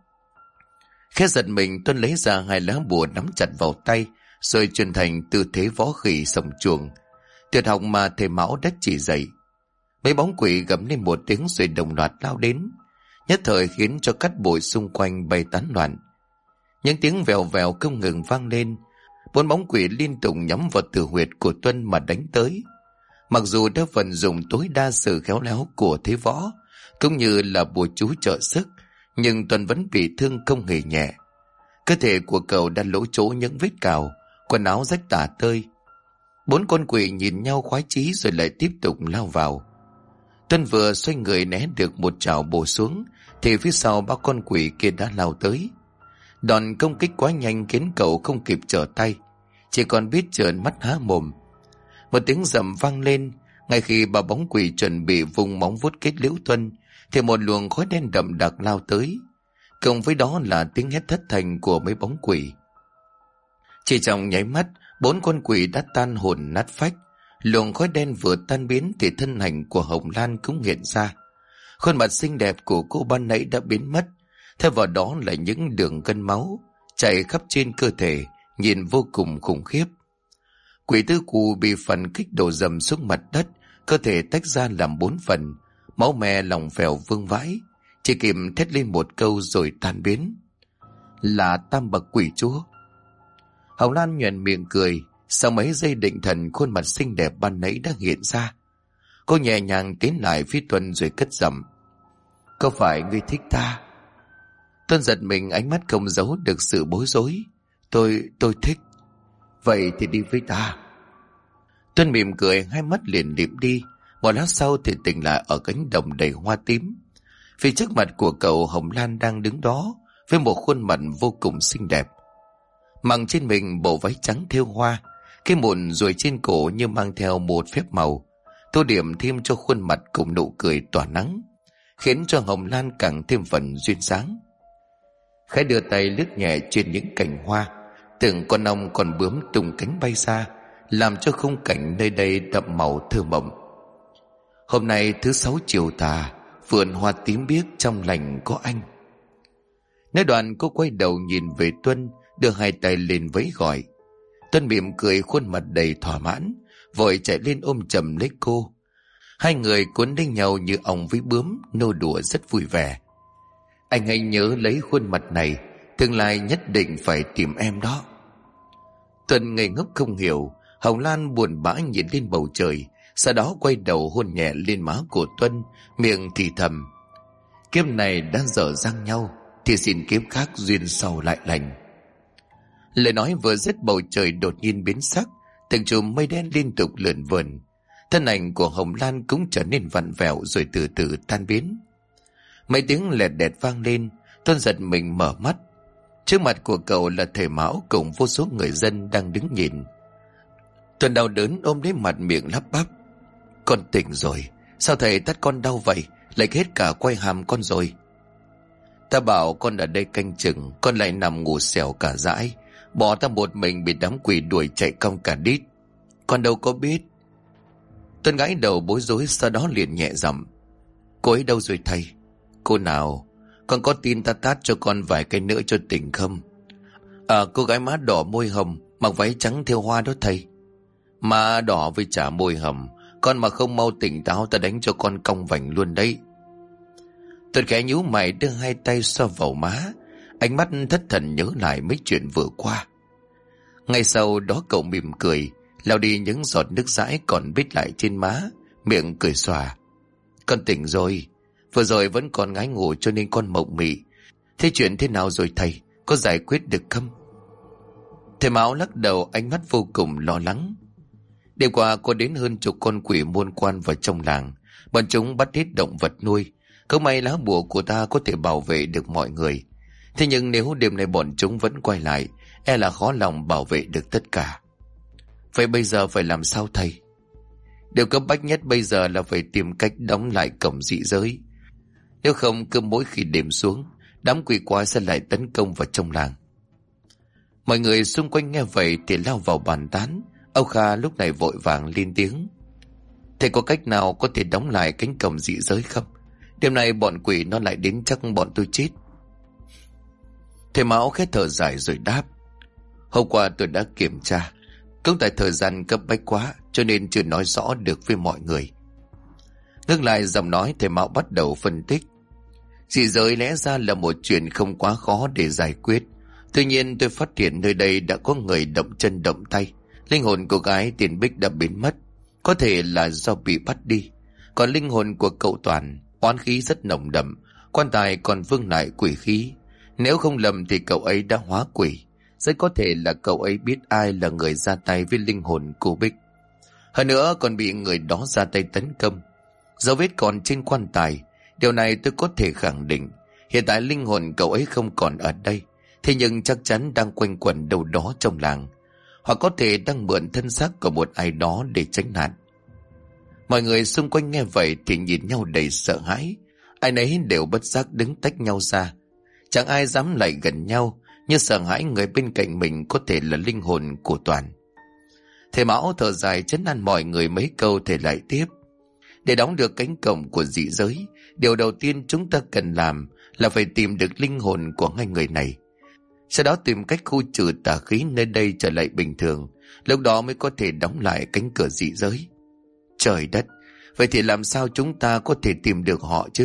Khẽ giật mình, Tuân lấy ra 2 lá bùa nắm chặt vào tay, rồi chuyển thành tư thế võ khỉ sổng chuồng. Tuyệt học mà thầy Mão đã chỉ dạy. Mấy bóng quỷ gầm lên một tiếng rồi đồng loạt lao đến, nhất thời khiến cho cát bụi xung quanh bay tán loạn. Những tiếng vèo vèo không ngừng vang lên. 4 bóng quỷ liên tục nhắm vào tử huyệt của Tuân mà đánh tới. Mặc dù đã vận dụng tối đa sự khéo léo của thế võ cũng như là bùa chú trợ sức, nhưng Tuân vẫn bị thương không hề nhẹ. Cơ thể của cậu đã lỗ chỗ những vết cào, quần áo rách tả tơi. 4 con quỷ nhìn nhau khoái chí rồi lại tiếp tục lao vào. Tuân vừa xoay người né được một chảo bổ xuống thì phía sau 3 con quỷ kia đã lao tới. Đòn công kích quá nhanh khiến cậu không kịp trở tay, chỉ còn biết trợn mắt há mồm. Một tiếng rầm vang lên. Ngay khi 3 bóng quỷ chuẩn bị vùng móng vuốt kết liễu Tuân thì một luồng khói đen đậm đặc lao tới, cộng với đó là tiếng hét thất thanh của mấy bóng quỷ. Chỉ trong nháy mắt, 4 con quỷ đã tan hồn nát phách. Luồng khói đen vừa tan biến thì thân hình của Hồng Lan cũng hiện ra. Khuôn mặt xinh đẹp của cô ban nãy đã biến mất, theo vào đó là những đường gân máu chảy khắp trên cơ thể, nhìn vô cùng khủng khiếp. Quỷ Tư Cụ bị phần kích đổ dầm xuống mặt đất, cơ thể tách ra làm 4 phần, máu me lòng phèo vương vãi, chỉ kịp thét lên một câu rồi tan biến. Là Tam Bậc Quỷ Chúa. Hồng Lan nhoẻn miệng cười, sau mấy giây định thần khuôn mặt xinh đẹp ban nãy đã hiện ra. Cô nhẹ nhàng tiến lại phía Tuân rồi cất giọng: có phải ngươi thích ta? Tuân giật mình, ánh mắt không giấu được sự bối rối. Tôi thích. Vậy thì đi với ta. Tuân mỉm cười, hai mắt liền liệm đi. Một lát sau thì tỉnh lại ở cánh đồng đầy hoa tím. Phía trước mặt của cậu, Hồng Lan đang đứng đó với một khuôn mặt vô cùng xinh đẹp. Mặc trên mình bộ váy trắng thêu hoa, cái mụn ruồi trên cổ như mang theo một phép màu, tô điểm thêm cho khuôn mặt cùng nụ cười tỏa nắng, khiến cho Hồng Lan càng thêm phần duyên dáng. Khẽ đưa tay lướt nhẹ trên những cành hoa, từng con ong còn bướm tung cánh bay xa, làm cho khung cảnh nơi đây đậm màu thơ mộng. Hôm nay thứ 6 chiều tà, vườn hoa tím biếc trong lành có anh. Nói đoạn cô quay đầu nhìn về Tuân, đưa 2 tay lên vẫy gọi. Tuân mỉm cười, khuôn mặt đầy thỏa mãn, vội chạy lên ôm chầm lấy cô. Hai người cuốn lấy nhau như ong với bướm, nô đùa rất vui vẻ. Anh hãy nhớ lấy khuôn mặt này, tương lai nhất định phải tìm em đó. Tuân ngây ngốc không hiểu. Hồng Lan buồn bã nhìn lên bầu trời, sau đó quay đầu hôn nhẹ lên má của Tuân, miệng thì thầm: kiếp này đã dở dang nhau, thì xin kiếp khác duyên sau lại lành. Lời nói vừa dứt, bầu trời đột nhiên biến sắc, từng chùm mây đen liên tục lượn vờn. Thân ảnh của Hồng Lan cũng trở nên vặn vẹo rồi từ từ tan biến. Mấy tiếng lẹt đẹt vang lên. Tuân giật mình mở mắt. Trước mặt của cậu là thầy Mão cùng vô số người dân đang đứng nhìn. Tuân đau đớn ôm lấy mặt, miệng lắp bắp: con tỉnh rồi. Sao thầy tắt con đau vậy, lại hết cả quai hàm con rồi? Ta bảo con ở đây canh chừng, con lại nằm ngủ xẻo cả dãi, bỏ ta một mình bị đám quỷ đuổi chạy cong cả đít. Con đâu có biết. Tuân gãi đầu bối rối, sau đó liền nhẹ giọng: cô ấy đâu rồi thầy? Cô nào? Con có tin ta tát cho con vài cái nữa cho tỉnh không? Cô gái má đỏ môi hồng, mặc váy trắng thêu hoa đó thầy. Má đỏ với chả môi hồng, con mà không mau tỉnh táo ta đánh cho con cong vành luôn đấy. Tuân khẽ nhíu mày, đưa 2 tay xoa vào má, ánh mắt thất thần nhớ lại mấy chuyện vừa qua. Ngay sau đó cậu mỉm cười, lau đi những giọt nước dãi còn bít lại trên má, miệng cười xòa: con tỉnh rồi. Vừa rồi vẫn còn ngái ngủ cho nên con mộng mị. Thế chuyện thế nào rồi thầy, có giải quyết được không? Thầy Mão lắc đầu, ánh mắt vô cùng lo lắng. Đêm qua có đến hơn chục con quỷ môn quan vào trong làng. Bọn chúng bắt hết động vật nuôi. Không may lá bùa của ta có thể bảo vệ được mọi người. Thế nhưng nếu đêm nay bọn chúng vẫn quay lại, e là khó lòng bảo vệ được tất cả. Vậy bây giờ phải làm sao thầy? Điều cấp bách nhất bây giờ là phải tìm cách đóng lại cổng dị giới. Nếu không cứ mỗi khi đêm xuống, đám quỷ quái sẽ lại tấn công vào trong làng. Mọi người xung quanh nghe vậy thì lao vào bàn tán. Âu Kha lúc này vội vàng lên tiếng: "Thầy có cách nào có thể đóng lại cánh cổng dị giới không? Đêm nay bọn quỷ nó lại đến chắc bọn tôi chết." Thầy Mão khẽ thở dài rồi đáp: "Hôm qua tôi đã kiểm tra, cũng tại thời gian cấp bách quá cho nên chưa nói rõ được với mọi người." Ngưng lại giọng nói, thầy Mão bắt đầu phân tích: "Dị giới lẽ ra là một chuyện không quá khó để giải quyết. Tuy nhiên tôi phát hiện nơi đây đã có người động chân động tay. Linh hồn cô gái Tiền Bích đã biến mất, có thể là do bị bắt đi. Còn linh hồn của cậu Toàn, oán khí rất nồng đậm, quan tài còn vương lại quỷ khí. Nếu không lầm thì cậu ấy đã hóa quỷ. Rất có thể là cậu ấy biết ai là người ra tay với linh hồn cô Bích. Hơn nữa còn bị người đó ra tay tấn công. Dấu vết còn trên quan tài. Điều này tôi có thể khẳng định. Hiện tại linh hồn cậu ấy không còn ở đây, thế nhưng chắc chắn đang quanh quẩn đâu đó trong làng, hoặc có thể đang mượn thân xác của một ai đó để tránh nạn." Mọi người xung quanh nghe vậy thì nhìn nhau đầy sợ hãi. Ai nấy đều bất giác đứng tách nhau ra. Chẳng ai dám lại gần nhau, như sợ hãi người bên cạnh mình có thể là linh hồn của Toàn. Thầy Mão thở dài trấn an mọi người mấy câu thầy lại tiếp: "Để đóng được cánh cổng của dị giới, điều đầu tiên chúng ta cần làm là phải tìm được linh hồn của hai người này. Sau đó tìm cách khu trừ tà khí nơi đây trở lại bình thường, lúc đó mới có thể đóng lại cánh cửa dị giới." Trời đất, vậy thì làm sao chúng ta có thể tìm được họ chứ?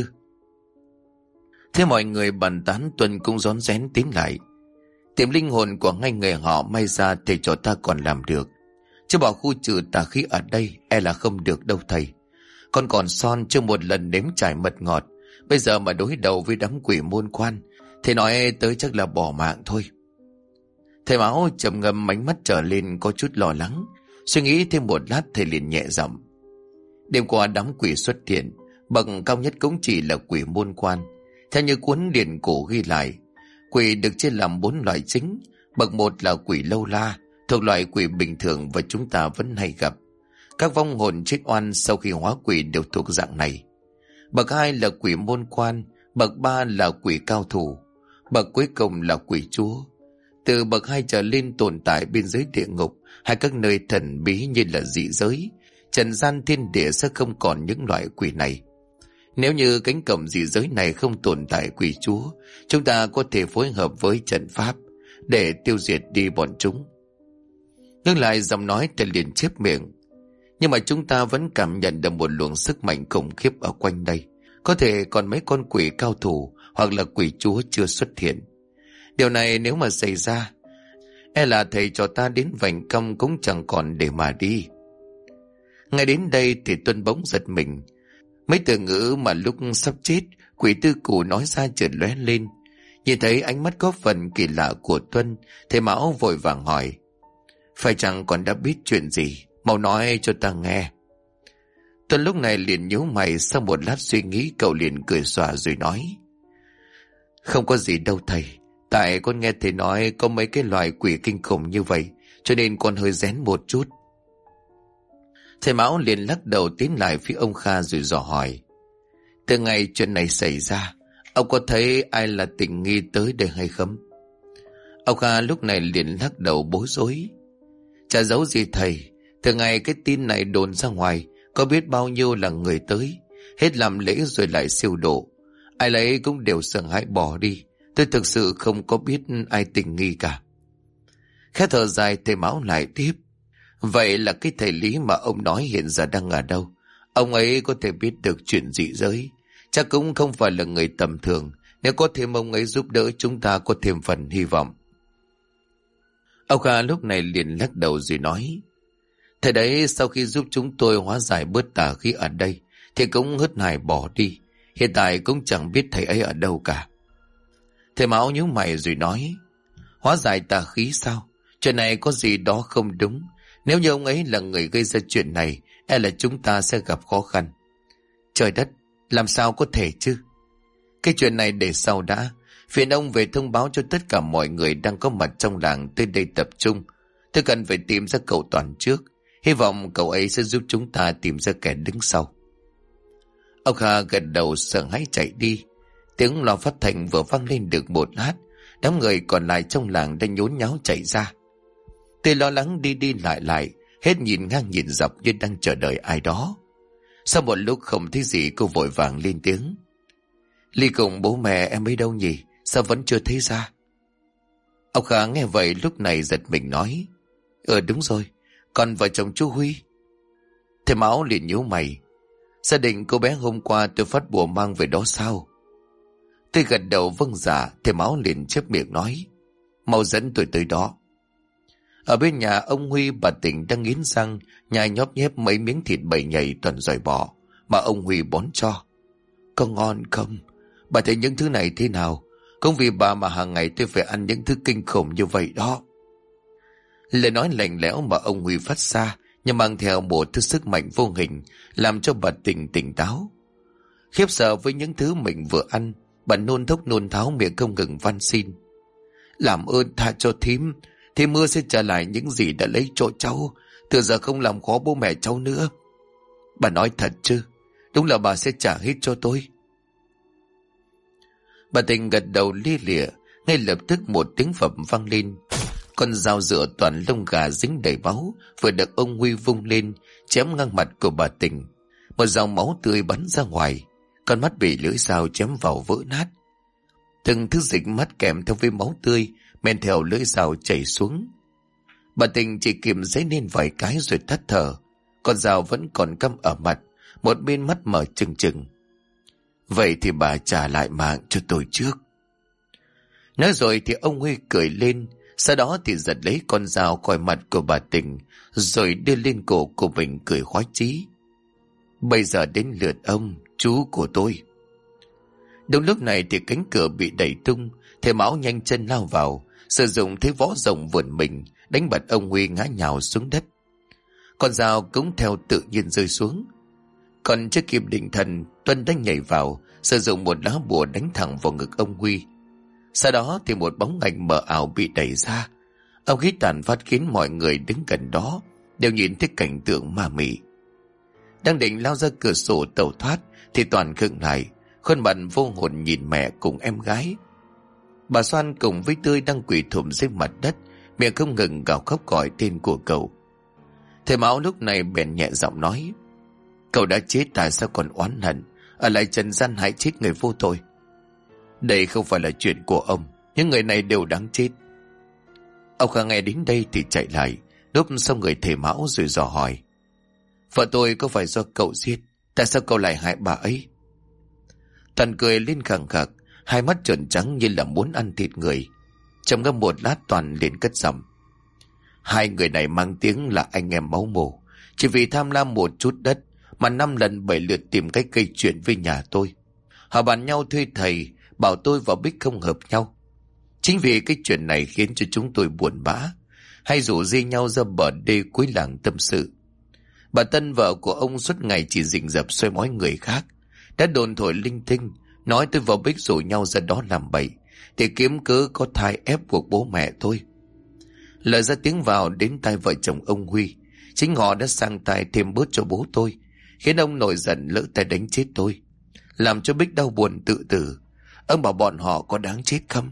Thế mọi người bàn tán, Tuân cũng rón rén tiến lại: "Tìm linh hồn của hai người họ may ra thầy cho ta còn làm được, chứ bảo khu trừ tà khí ở đây e là không được đâu thầy. Con còn son chưa một lần nếm trải mật ngọt, bây giờ mà đối đầu với đám quỷ môn quan, thầy nói tới chắc là bỏ mạng thôi." Thầy Mão trầm ngâm, ánh mắt trở lên có chút lo lắng. Suy nghĩ thêm một lát thầy liền nhẹ giọng: "Đêm qua đám quỷ xuất hiện, bậc cao nhất cũng chỉ là quỷ môn quan. Theo như cuốn điển cổ ghi lại, quỷ được chia làm 4 loại chính. Bậc 1 là quỷ lâu la, thuộc loại quỷ bình thường và chúng ta vẫn hay gặp. Các vong hồn chết oan sau khi hóa quỷ đều thuộc dạng này. Bậc 2 là quỷ môn quan, bậc 3 là quỷ cao thủ, bậc cuối cùng là quỷ chúa. Từ bậc 2 trở lên tồn tại bên dưới địa ngục hay các nơi thần bí như là dị giới, trần gian thiên địa sẽ không còn những loại quỷ này. Nếu như cánh cổng dị giới này không tồn tại quỷ chúa, chúng ta có thể phối hợp với trận pháp để tiêu diệt đi bọn chúng." Ngưng lại giọng nói, thầy liền chép miệng: "Nhưng mà chúng ta vẫn cảm nhận được một luồng sức mạnh khủng khiếp ở quanh đây. Có thể còn mấy con quỷ cao thủ hoặc là quỷ chúa chưa xuất hiện. Điều này nếu mà xảy ra, e là thầy cho ta đến vành cong cũng chẳng còn để mà đi." Ngay đến đây thì Tuân bỗng giật mình. Mấy từ ngữ mà lúc sắp chết quỷ tư cụ nói ra chợt lóe lên. Nhìn thấy ánh mắt có phần kỳ lạ của Tuân, thầy Mão vội vàng hỏi: "Phải chăng còn đã biết chuyện gì? Mau nói cho ta nghe." Tuân lúc này liền nhíu mày, sau một lát suy nghĩ cậu liền cười xòa rồi nói: "Không có gì đâu thầy. Tại con nghe thầy nói có mấy cái loài quỷ kinh khủng như vậy, cho nên con hơi rén một chút." Thầy Mão liền lắc đầu tiến lại phía ông Kha rồi dò hỏi: "Từ ngày chuyện này xảy ra, ông có thấy ai là tình nghi tới đây hay không?" Ông Kha lúc này liền lắc đầu bối rối: "Chả giấu gì thầy, từ ngày cái tin này đồn ra ngoài, có biết bao nhiêu là người tới, hết làm lễ rồi lại siêu độ. Ai lấy cũng đều sợ hãi bỏ đi. Tôi thực sự không có biết ai tình nghi cả." Khẽ thở dài, thầy Mão lại tiếp: "Vậy là cái thầy Lý mà ông nói hiện giờ đang ở đâu? Ông ấy có thể biết được chuyện dị giới, chắc cũng không phải là người tầm thường. Nếu có thêm ông ấy giúp đỡ, chúng ta có thêm phần hy vọng." Ông Kha lúc này liền lắc đầu rồi nói: "Thầy đấy sau khi giúp chúng tôi hóa giải bớt tà khí ở đây thì cũng hớt hải bỏ đi. Hiện tại cũng chẳng biết thầy ấy ở đâu cả." Thầy Mão nhíu mày rồi nói: "Hóa giải tà khí sao? Chuyện này có gì đó không đúng. Nếu như ông ấy là người gây ra chuyện này, e là chúng ta sẽ gặp khó khăn." "Trời đất, làm sao có thể chứ? Cái chuyện này để sau đã. Phiền ông về thông báo cho tất cả mọi người đang có mặt trong làng tới đây tập trung. Tôi cần phải tìm ra cậu Toàn trước. Hy vọng cậu ấy sẽ giúp chúng ta tìm ra kẻ đứng sau." Ông Kha gật đầu sợ hãi chạy đi. Tiếng loa phát thanh vừa vang lên được một lát, đám người còn lại trong làng đã nhốn nháo chạy ra. Tôi lo lắng đi đi lại, hết nhìn ngang nhìn dọc như đang chờ đợi ai đó. Sau một lúc không thấy gì, cô vội vàng lên tiếng: Ly cùng bố mẹ em ấy đâu nhỉ? Sao vẫn chưa thấy ra? Ông Khá nghe vậy lúc này giật mình nói: Đúng rồi, còn vợ chồng chú Huy. Thầy Mão liền nhíu mày: Gia đình cô bé hôm qua tôi phát bùa mang về đó sao? Tôi gật đầu vâng dạ. Thầy Mão liền chép miệng nói: Mau dẫn tôi tới đó. Ở bên nhà ông Huy, bà Tình đang nghiến răng nhai nhóp nhép mấy miếng thịt bầy nhầy toàn dòi bò mà ông Huy bón cho. Có ngon không? Bà thấy những thứ này thế nào? Cũng vì bà mà hàng ngày tôi phải ăn những thứ kinh khủng như vậy đó. Lời nói lạnh lẽo mà ông Huy phát ra nhưng mang theo một thứ sức mạnh vô hình, làm cho bà Tình tỉnh táo. Khiếp sợ với những thứ mình vừa ăn, bà nôn thốc nôn tháo miệng không ngừng van xin: Làm ơn tha cho thím, thì mưa sẽ trả lại những gì đã lấy chỗ cháu, từ giờ không làm khó bố mẹ cháu nữa. Bà nói thật chứ? Đúng là bà sẽ trả hết cho tôi. Bà Tình gật đầu lia lịa. Ngay lập tức một tiếng phập vang lên. Con dao dựa toàn lông gà dính đầy máu vừa được ông Huy vung lên, chém ngang mặt của bà Tình. Một dòng máu tươi bắn ra ngoài, con mắt bị lưỡi dao chém vào vỡ nát. Từng thứ dịch mắt kèm theo với máu tươi men theo lưỡi dao chảy xuống. Bà Tình chỉ kìm giấy lên vài cái rồi tắt thở. Con dao vẫn còn cắm ở mặt, một bên mắt mở trừng trừng. Vậy thì bà trả lại mạng cho tôi trước. Nói rồi thì ông Huy cười lên, sau đó thì giật lấy con dao khỏi mặt của bà Tình, rồi đưa lên cổ của mình cười khoái chí. Bây giờ đến lượt ông, chú của tôi. Đúng lúc này thì cánh cửa bị đẩy tung. Thầy Mão nhanh chân lao vào, sử dụng thế võ rồng vườn mình đánh bật ông Huy ngã nhào xuống đất. Con dao cũng theo tự nhiên rơi xuống. Còn chưa kịp định thần, Tuân đã nhảy vào, sử dụng một lá bùa đánh thẳng vào ngực ông Huy. Sau đó thì một bóng ảnh mờ ảo bị đẩy ra. Ông khí tàn phát khiến mọi người đứng gần đó đều nhìn thấy cảnh tượng ma mị. Đang định lao ra cửa sổ tẩu thoát thì Toàn khựng lại, khuôn mặt vô hồn nhìn mẹ cùng em gái. Bà Xoan cùng với Tươi đang quỳ thụp dưới mặt đất, miệng không ngừng gào khóc gọi tên của cậu. Thầy Mão lúc này bèn nhẹ giọng nói: Cậu đã chết, tại sao còn oán hận ở lại trần gian hại chết người vô tội? Đây không phải là chuyện của ông, những người này đều đáng chết. Ông Khang nghe đến đây thì chạy lại, đúp xong người thầy Mão rồi dò hỏi: Vợ tôi có phải do cậu giết? Tại sao cậu lại hại bà ấy? Toàn cười lên khẳng khặc, hai mắt trợn trắng như là muốn ăn thịt người. Trầm ngâm một lát Toàn liền cất giọng: Hai người này mang tiếng là anh em máu mủ, chỉ vì tham lam một chút đất mà 5 lần 7 lượt tìm cách gây chuyện với nhà tôi. Họ bàn nhau thuê thầy, bảo tôi và Bích không hợp nhau. Chính vì cái chuyện này khiến cho chúng tôi buồn bã, hay rủ dê nhau ra bờ đê cuối làng tâm sự. Bà Tân, vợ của ông, suốt ngày chỉ rình rập soi mói người khác, đã đồn thổi linh tinh, nói tôi và Bích rủ nhau ra đó làm bậy để kiếm cớ có thai ép buộc bố mẹ tôi. Lời ra tiếng vào đến tai vợ chồng ông Huy, chính họ đã sang tay thêm bớt cho bố tôi, khiến ông nổi giận lỡ tay đánh chết tôi, làm cho Bích đau buồn tự tử. Ông bảo bọn họ có đáng chết không?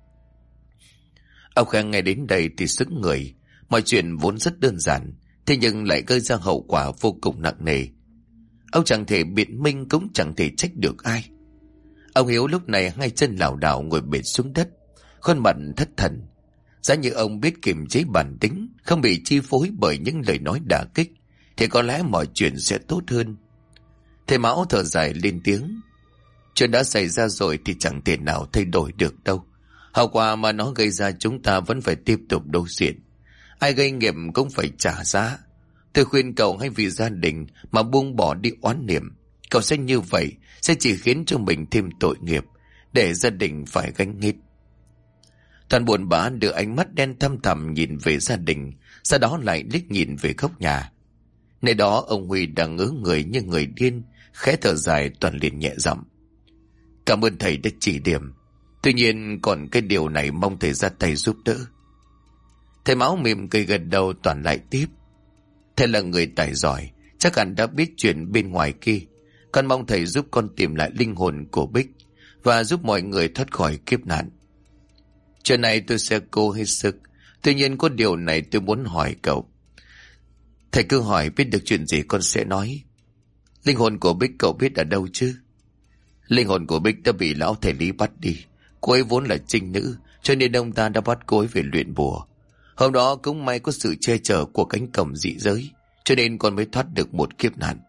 Ông Khang nghe đến đây thì sững người. Mọi chuyện vốn rất đơn giản, thế nhưng lại gây ra hậu quả vô cùng nặng nề. Ông chẳng thể biện minh, cũng chẳng thể trách được ai. Ông Hiếu lúc này hai chân lảo đảo ngồi bệt xuống đất, khuôn mặt thất thần. Giá như ông biết kiềm chế bản tính, không bị chi phối bởi những lời nói đả kích, thì có lẽ mọi chuyện sẽ tốt hơn. Thầy Mão thở dài lên tiếng: Chuyện đã xảy ra rồi thì chẳng thể nào thay đổi được đâu. Hậu quả mà nó gây ra chúng ta vẫn phải tiếp tục đối diện. Ai gây nghiệp cũng phải trả giá. Tôi khuyên cậu hãy vì gia đình mà buông bỏ đi oán niệm. Cậu sẽ như vậy sẽ chỉ khiến cho mình thêm tội nghiệp, để gia đình phải gánh hết. Toàn buồn bã đưa ánh mắt đen thăm thẳm nhìn về gia đình, sau đó lại liếc nhìn về góc nhà. Nơi đó ông Huy đang ngớ người như người điên, khẽ thở dài. Toàn liền nhẹ giọng: Cảm ơn thầy đã chỉ điểm, tuy nhiên còn cái điều này mong thầy ra tay giúp đỡ. Thầy Mão mỉm cười gật đầu. Toàn lại tiếp: Thầy là người tài giỏi, chắc hẳn đã biết chuyện bên ngoài kia. Con mong thầy giúp con tìm lại linh hồn của Bích, và giúp mọi người thoát khỏi kiếp nạn. Chuyện này tôi sẽ cố hết sức. Tuy nhiên có điều này tôi muốn hỏi cậu. Thầy cứ hỏi, biết được chuyện gì con sẽ nói. Linh hồn của Bích cậu biết ở đâu chứ? Linh hồn của Bích đã bị lão thầy Lý bắt đi. Cô ấy vốn là trinh nữ, cho nên ông ta đã bắt cô ấy về luyện bùa. Hôm đó cũng may có sự che chở của cánh cổng dị giới, cho nên con mới thoát được một kiếp nạn.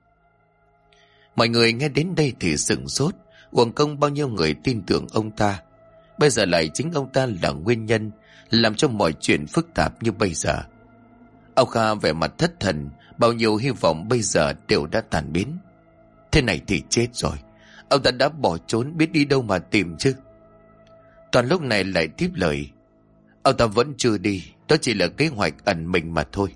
Mọi người nghe đến đây thì sửng sốt, uổng công bao nhiêu người tin tưởng ông ta. Bây giờ lại chính ông ta là nguyên nhân làm cho mọi chuyện phức tạp như bây giờ. Ông Kha vẻ mặt thất thần, bao nhiêu hy vọng bây giờ đều đã tàn biến. Thế này thì chết rồi, ông ta đã bỏ trốn, biết đi đâu mà tìm chứ. Toàn lúc này lại tiếp lời. Ông ta vẫn chưa đi, đó chỉ là kế hoạch ẩn mình mà thôi.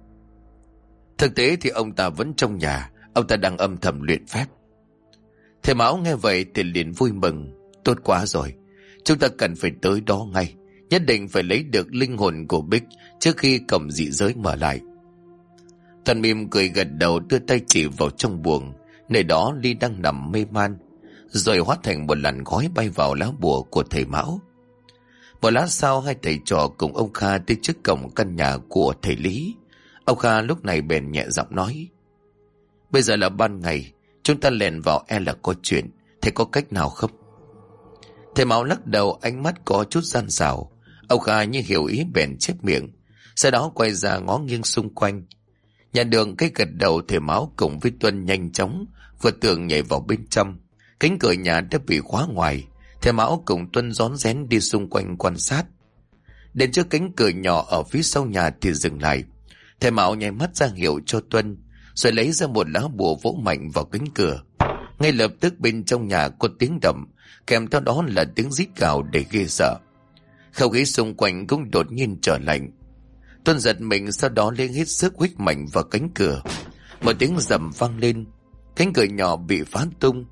Thực tế thì ông ta vẫn trong nhà, ông ta đang âm thầm luyện phép. Thầy Mão nghe vậy thì liền vui mừng. Tốt quá rồi, chúng ta cần phải tới đó ngay, nhất định phải lấy được linh hồn của Bích trước khi cổng dị giới mở lại. Toàn mỉm cười gật đầu, đưa tay chỉ vào trong buồng, nơi đó Ly đang nằm mê man, rồi hóa thành một làn khói bay vào lá bùa của thầy Mão. Một lát sau, hai thầy trò cùng ông Kha tới trước cổng căn nhà của thầy Lý. Ông Kha lúc này bèn nhẹ giọng nói. Bây giờ là ban ngày, chúng ta lèn vào e là có chuyện, thầy có cách nào không? Thầy Mão lắc đầu, ánh mắt có chút gian xảo. Ông Kha như hiểu ý bèn chép miệng, sau đó quay ra ngó nghiêng xung quanh. Nhận được cái gật đầu, thầy Mão cùng với Tuân nhanh chóng vượt tường nhảy vào bên trong. Cánh cửa nhà đã bị khóa ngoài. Thầy Mão cùng Tuân rón rén đi xung quanh quan sát. Đến trước cánh cửa nhỏ ở phía sau nhà thì dừng lại. Thầy Mão nháy mắt ra hiệu cho Tuân, rồi lấy ra một lá bùa vỗ mạnh vào cánh cửa. Ngay lập tức bên trong nhà có tiếng động, kèm theo đó là tiếng rít gào để ghê sợ. Không khí xung quanh cũng đột nhiên trở lạnh. Tuân giật mình, sau đó lên hết sức huých mạnh vào cánh cửa. Một tiếng rầm vang lên, cánh cửa nhỏ bị phá tung.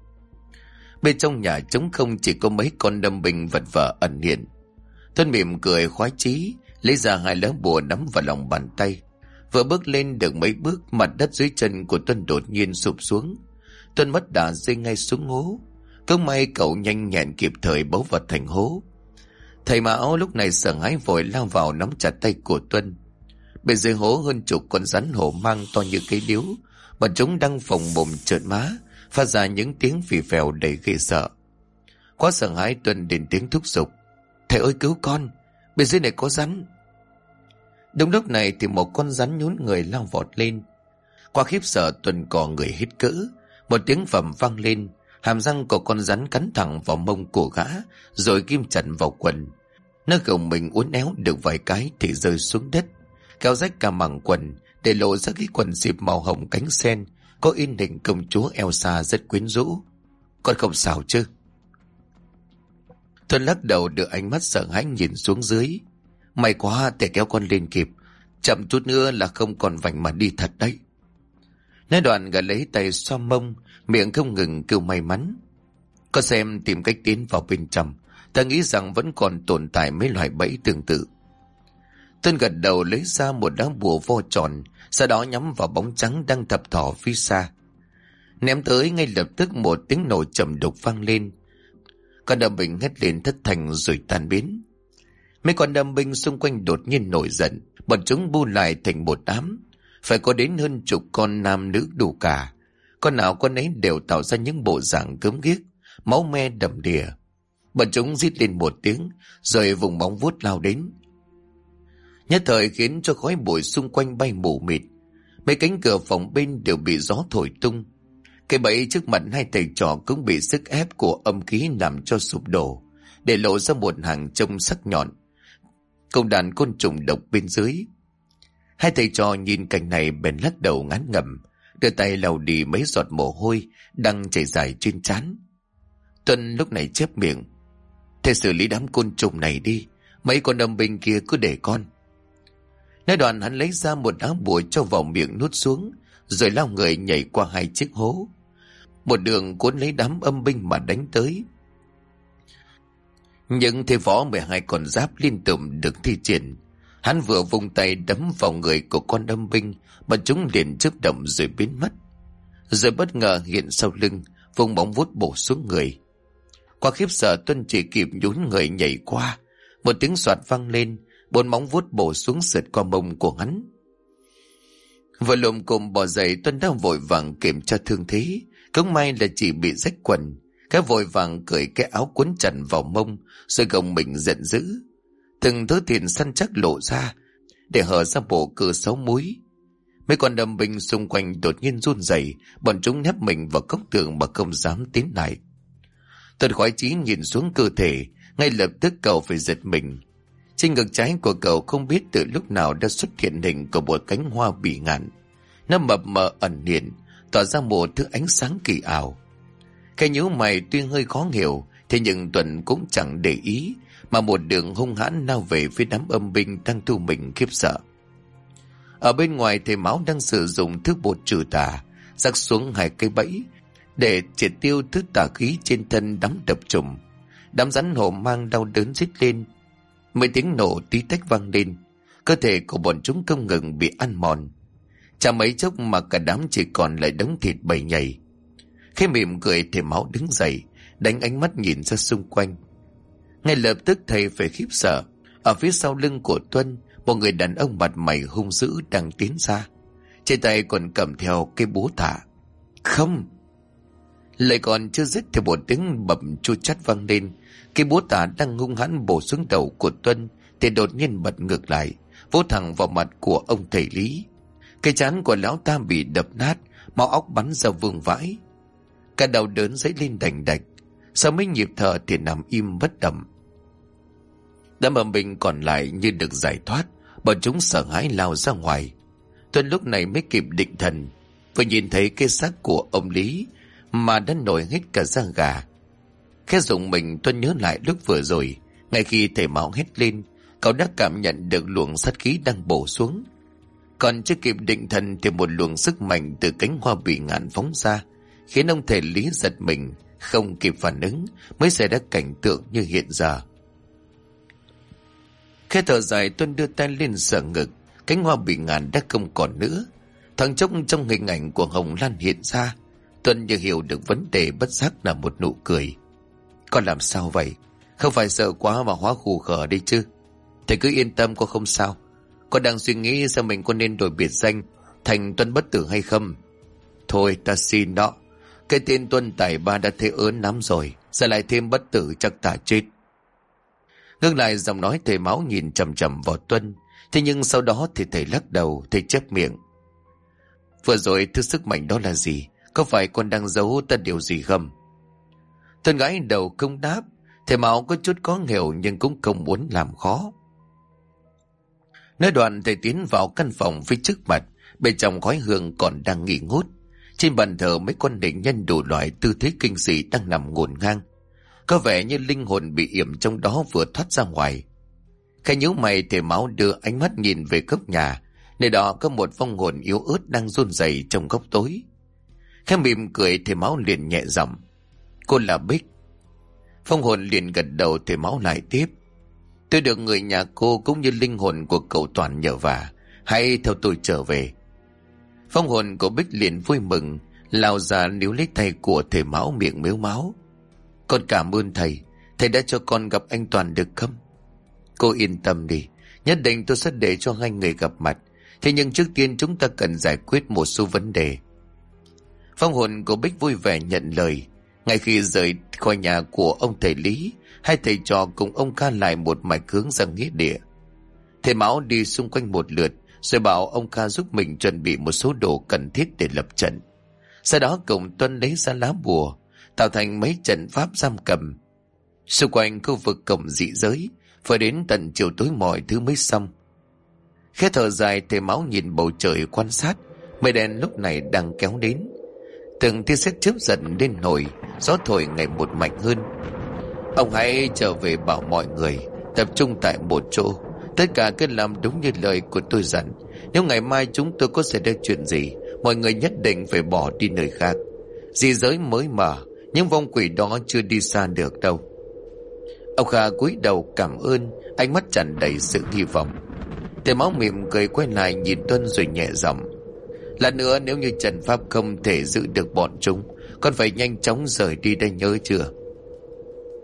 Bên trong nhà trống không, chỉ có mấy con đâm binh vật vờ ẩn hiện. Tuân mỉm cười khoái chí, lấy ra hai lá bùa nắm vào lòng bàn tay. Vừa bước lên được mấy bước, mặt đất dưới chân của Tuân đột nhiên sụp xuống. Tuân mất đà rơi ngay xuống hố. Cũng may cậu nhanh nhẹn kịp thời bấu vào thành hố. Thầy Mão lúc này sợ hãi vội lao vào nắm chặt tay của Tuân. Bên dưới hố hơn chục con rắn hổ mang to như cây điếu, bọn chúng đang phồng mồm trợn má, phát ra những tiếng phì phèo đầy ghê sợ. Quá sợ hãi, Tuân đến tiếng thúc giục. Thầy ơi cứu con, bên dưới này có rắn. Đúng lúc này thì một con rắn nhún người lao vọt lên. Qua khiếp sợ, Tuân cò người hít cỡ. Một tiếng phẩm vang lên, hàm răng của con rắn cắn thẳng vào mông của gã, rồi ghim chặt vào quần. Nó gồng mình uốn éo được vài cái thì rơi xuống đất, kéo rách cả mảng quần, để lộ ra cái quần xịp màu hồng cánh sen, có in hình công chúa Elsa rất quyến rũ. Con không sao chứ? Tuân lắc đầu, đưa ánh mắt sợ hãi nhìn xuống dưới. May quá để kéo con lên kịp, chậm chút nữa là không còn vành mà đi thật đấy. Nói đoạn gã lấy tay xoa mông, miệng không ngừng kêu may mắn. Con xem tìm cách tiến vào bên trong, ta nghĩ rằng vẫn còn tồn tại mấy loại bẫy tương tự. Tuân gật đầu, lấy ra một đá bùa vo tròn, sau đó nhắm vào bóng trắng đang thập thò phía xa. Ném tới, ngay lập tức một tiếng nổ trầm đục vang lên. Con đâm binh hét lên thất thanh rồi tan biến. Mấy con đâm binh xung quanh đột nhiên nổi giận, bọn chúng bu lại thành một đám. Phải có đến hơn chục con nam nữ đủ cả. Con nào con ấy đều tạo ra những bộ dạng gớm ghiếc, máu me đầm đìa. Bọn chúng rít lên một tiếng, rồi vùng móng vuốt lao đến. Nhất thời khiến cho khói bụi xung quanh bay mù mịt. Mấy cánh cửa phòng bên đều bị gió thổi tung. Cái bẫy trước mặt hai thầy trò cũng bị sức ép của âm khí làm cho sụp đổ, để lộ ra một hàng trông sắc nhọn, cùng đàn côn trùng độc bên dưới. Hai thầy trò nhìn cảnh này bèn lắc đầu ngán ngẩm, đưa tay lau đi mấy giọt mồ hôi đang chảy dài trên trán. Tuân lúc này chép miệng. Thầy xử lý đám côn trùng này đi, mấy con đâm binh kia cứ để con. Nói đoạn hắn lấy ra một áo bùa cho vào miệng nuốt xuống, rồi lao người nhảy qua hai chiếc hố, một đường cuốn lấy đám âm binh mà đánh tới. Nhưng thầy võ 12 con giáp liên tục được thi triển. Hắn vừa vung tay đấm vào người của con âm binh, mà chúng liền chớp động rồi biến mất. Rồi bất ngờ hiện sau lưng, vùng bóng vuốt bổ xuống người. Qua khiếp sợ, Tuân chỉ kịp nhún người nhảy qua. Một tiếng soạt vang lên, 4 móng vuốt bổ xuống sượt qua mông của hắn. Vừa lùm cùm bò dậy, Tuân đã vội vàng kiểm tra thương thế. Cũng may là chỉ bị rách quần. Cái vội vàng cởi cái áo quấn chặt vào mông, rồi gồng mình giận dữ. Từng thứ thịt săn chắc lộ ra, để hở ra bộ cửa 6 múi. Mấy con đầm binh xung quanh đột nhiên run rẩy, bọn chúng nép mình vào góc tường mà không dám tiến lại. Tuân khoái chí nhìn xuống cơ thể, ngay lập tức cậu phải giật mình. Trên ngực trái của cậu không biết từ lúc nào đã xuất hiện hình của một cánh hoa bỉ ngạn. Nó mập mờ ẩn hiện, tỏa ra một thứ ánh sáng kỳ ảo. Cái nhíu mày tuy hơi khó hiểu, thế nhưng Tuân cũng chẳng để ý, mà một đường hung hãn lao về phía đám âm binh đang thu mình khiếp sợ. Ở bên ngoài, thầy Mão đang sử dụng thứ bột trừ tà, rắc xuống 2 cây bẫy để triệt tiêu thứ tà khí trên thân đám đập trùng. Đám rắn hổ mang đau đớn rít lên, mấy tiếng nổ tí tách vang lên. Cơ thể của bọn chúng không ngừng bị ăn mòn. Chả mấy chốc mà cả đám chỉ còn lại đống thịt bầy nhầy. Khi mỉm cười, thầy Mão đứng dậy, đánh ánh mắt nhìn ra xung quanh. Ngay lập tức thầy phải khiếp sợ. Ở phía sau lưng của Tuân, một người đàn ông mặt mày hung dữ đang tiến ra. Trên tay còn cầm theo cái búa thả. Không! Lại còn chưa dứt thì một tiếng bầm chua chát vang lên. Cái búa tả đang hung hãn bổ xuống đầu của Tuân thì đột nhiên bật ngược lại, vỗ thẳng vào mặt của ông thầy Lý. Cái trán của lão ta bị đập nát, máu óc bắn ra vương vãi. Cả đầu đớn dấy lên đành đạch, sau mấy nhịp thở thì nằm im bất động. Đám âm binh còn lại như được giải thoát, bọn chúng sợ hãi lao ra ngoài. Tuân lúc này mới kịp định thần, vừa nhìn thấy cái xác của ông Lý mà đã nổi hết cả da gà. Khẽ rùng mình, Tuân nhớ lại lúc vừa rồi, ngay khi thầy Mão hét lên, cậu đã cảm nhận được luồng sát khí đang bổ xuống. Còn chưa kịp định thần thì một luồng sức mạnh từ cánh hoa bỉ ngạn phóng ra, khiến ông thầy Lý giật mình, không kịp phản ứng mới xảy ra cảnh tượng như hiện giờ. Khẽ thở dài, Tuân đưa tay lên sờ ngực. Cánh hoa bỉ ngạn đã không còn nữa. Thoáng chốc trong hình ảnh của Hồng Lan hiện ra, Tuân như hiểu được vấn đề, bất giác là một nụ cười. Con làm sao vậy? Không phải sợ quá mà hóa khù khờ đi chứ? Thầy cứ yên tâm, con không sao. Con đang suy nghĩ xem mình có nên đổi biệt danh thành Tuân Bất Tử hay không. Thôi ta xin đó, cái tên Tuân Tài Ba đã thế ớn lắm rồi, giờ lại thêm Bất Tử chắc ta chết. Ngưng lại giọng nói, thầy Mão nhìn chằm chằm vào Tuân. Thế nhưng sau đó thì thầy lắc đầu, thầy chép miệng. Vừa rồi thứ sức mạnh đó là gì? Có phải con đang giấu ta điều gì không? Tuân gãi đầu không đáp. Thầy Mão có chút có hiểu nhưng cũng không muốn làm khó. Nói đoạn, thầy tiến vào căn phòng phía trước mặt. Bên trong khói hương còn đang nghỉ ngút. Trên bàn thờ mấy con định nhân đủ loại tư thế kinh dị đang nằm ngổn ngang. Có vẻ như linh hồn bị yểm trong đó vừa thoát ra ngoài. Khẽ nhíu mày, thầy Mão đưa ánh mắt nhìn về góc nhà. Nơi đó có một vong hồn yếu ớt đang run rẩy trong góc tối. Khẽ mỉm cười, thầy Mão liền nhẹ giọng. Cô là Bích. Vong hồn liền gật đầu. Thầy Mão lại tiếp. Tôi được người nhà cô cũng như linh hồn của cậu Toàn nhờ vả. Hãy theo tôi trở về. Vong hồn của Bích liền vui mừng, lao ra níu lấy tay của thầy Mão, miệng mếu máo. Con cảm ơn thầy. Thầy đã cho con gặp anh Toàn được không? Cô yên tâm đi, nhất định tôi sẽ để cho hai người gặp mặt. Thế nhưng trước tiên chúng ta cần giải quyết một số vấn đề. Vong hồn của Bích vui vẻ nhận lời. Ngay khi rời khỏi nhà của ông thầy Lý, hai thầy trò cùng ông Kha lại một mạch hướng ra nghĩa địa. Thầy Mão đi xung quanh một lượt, rồi bảo ông Kha giúp mình chuẩn bị một số đồ cần thiết để lập trận. Sau đó cùng Tuân lấy ra lá bùa, tạo thành mấy trận pháp giam cầm. Xung quanh khu vực cổng dị giới, phải đến tận chiều tối mọi thứ mới xong. Khẽ thở dài, thầy Mão nhìn bầu trời quan sát. Mây đen lúc này đang kéo đến. Từng tia sét chớp giận lên nổi, gió thổi ngày một mạnh hơn. Ông hãy trở về bảo mọi người tập trung tại một chỗ. Tất cả cứ làm đúng như lời của tôi dặn. Nếu ngày mai chúng tôi có xảy ra chuyện gì, mọi người nhất định phải bỏ đi nơi khác. Dị giới mới mở, những vong quỷ đó chưa đi xa được đâu. Ông Kha cúi đầu cảm ơn, ánh mắt tràn đầy sự hy vọng. Thầy Mão mỉm cười quay lại nhìn Tuân rồi nhẹ giọng. Lần nữa, nếu như trận pháp không thể giữ được bọn chúng, con phải nhanh chóng rời đi đây, nhớ chưa?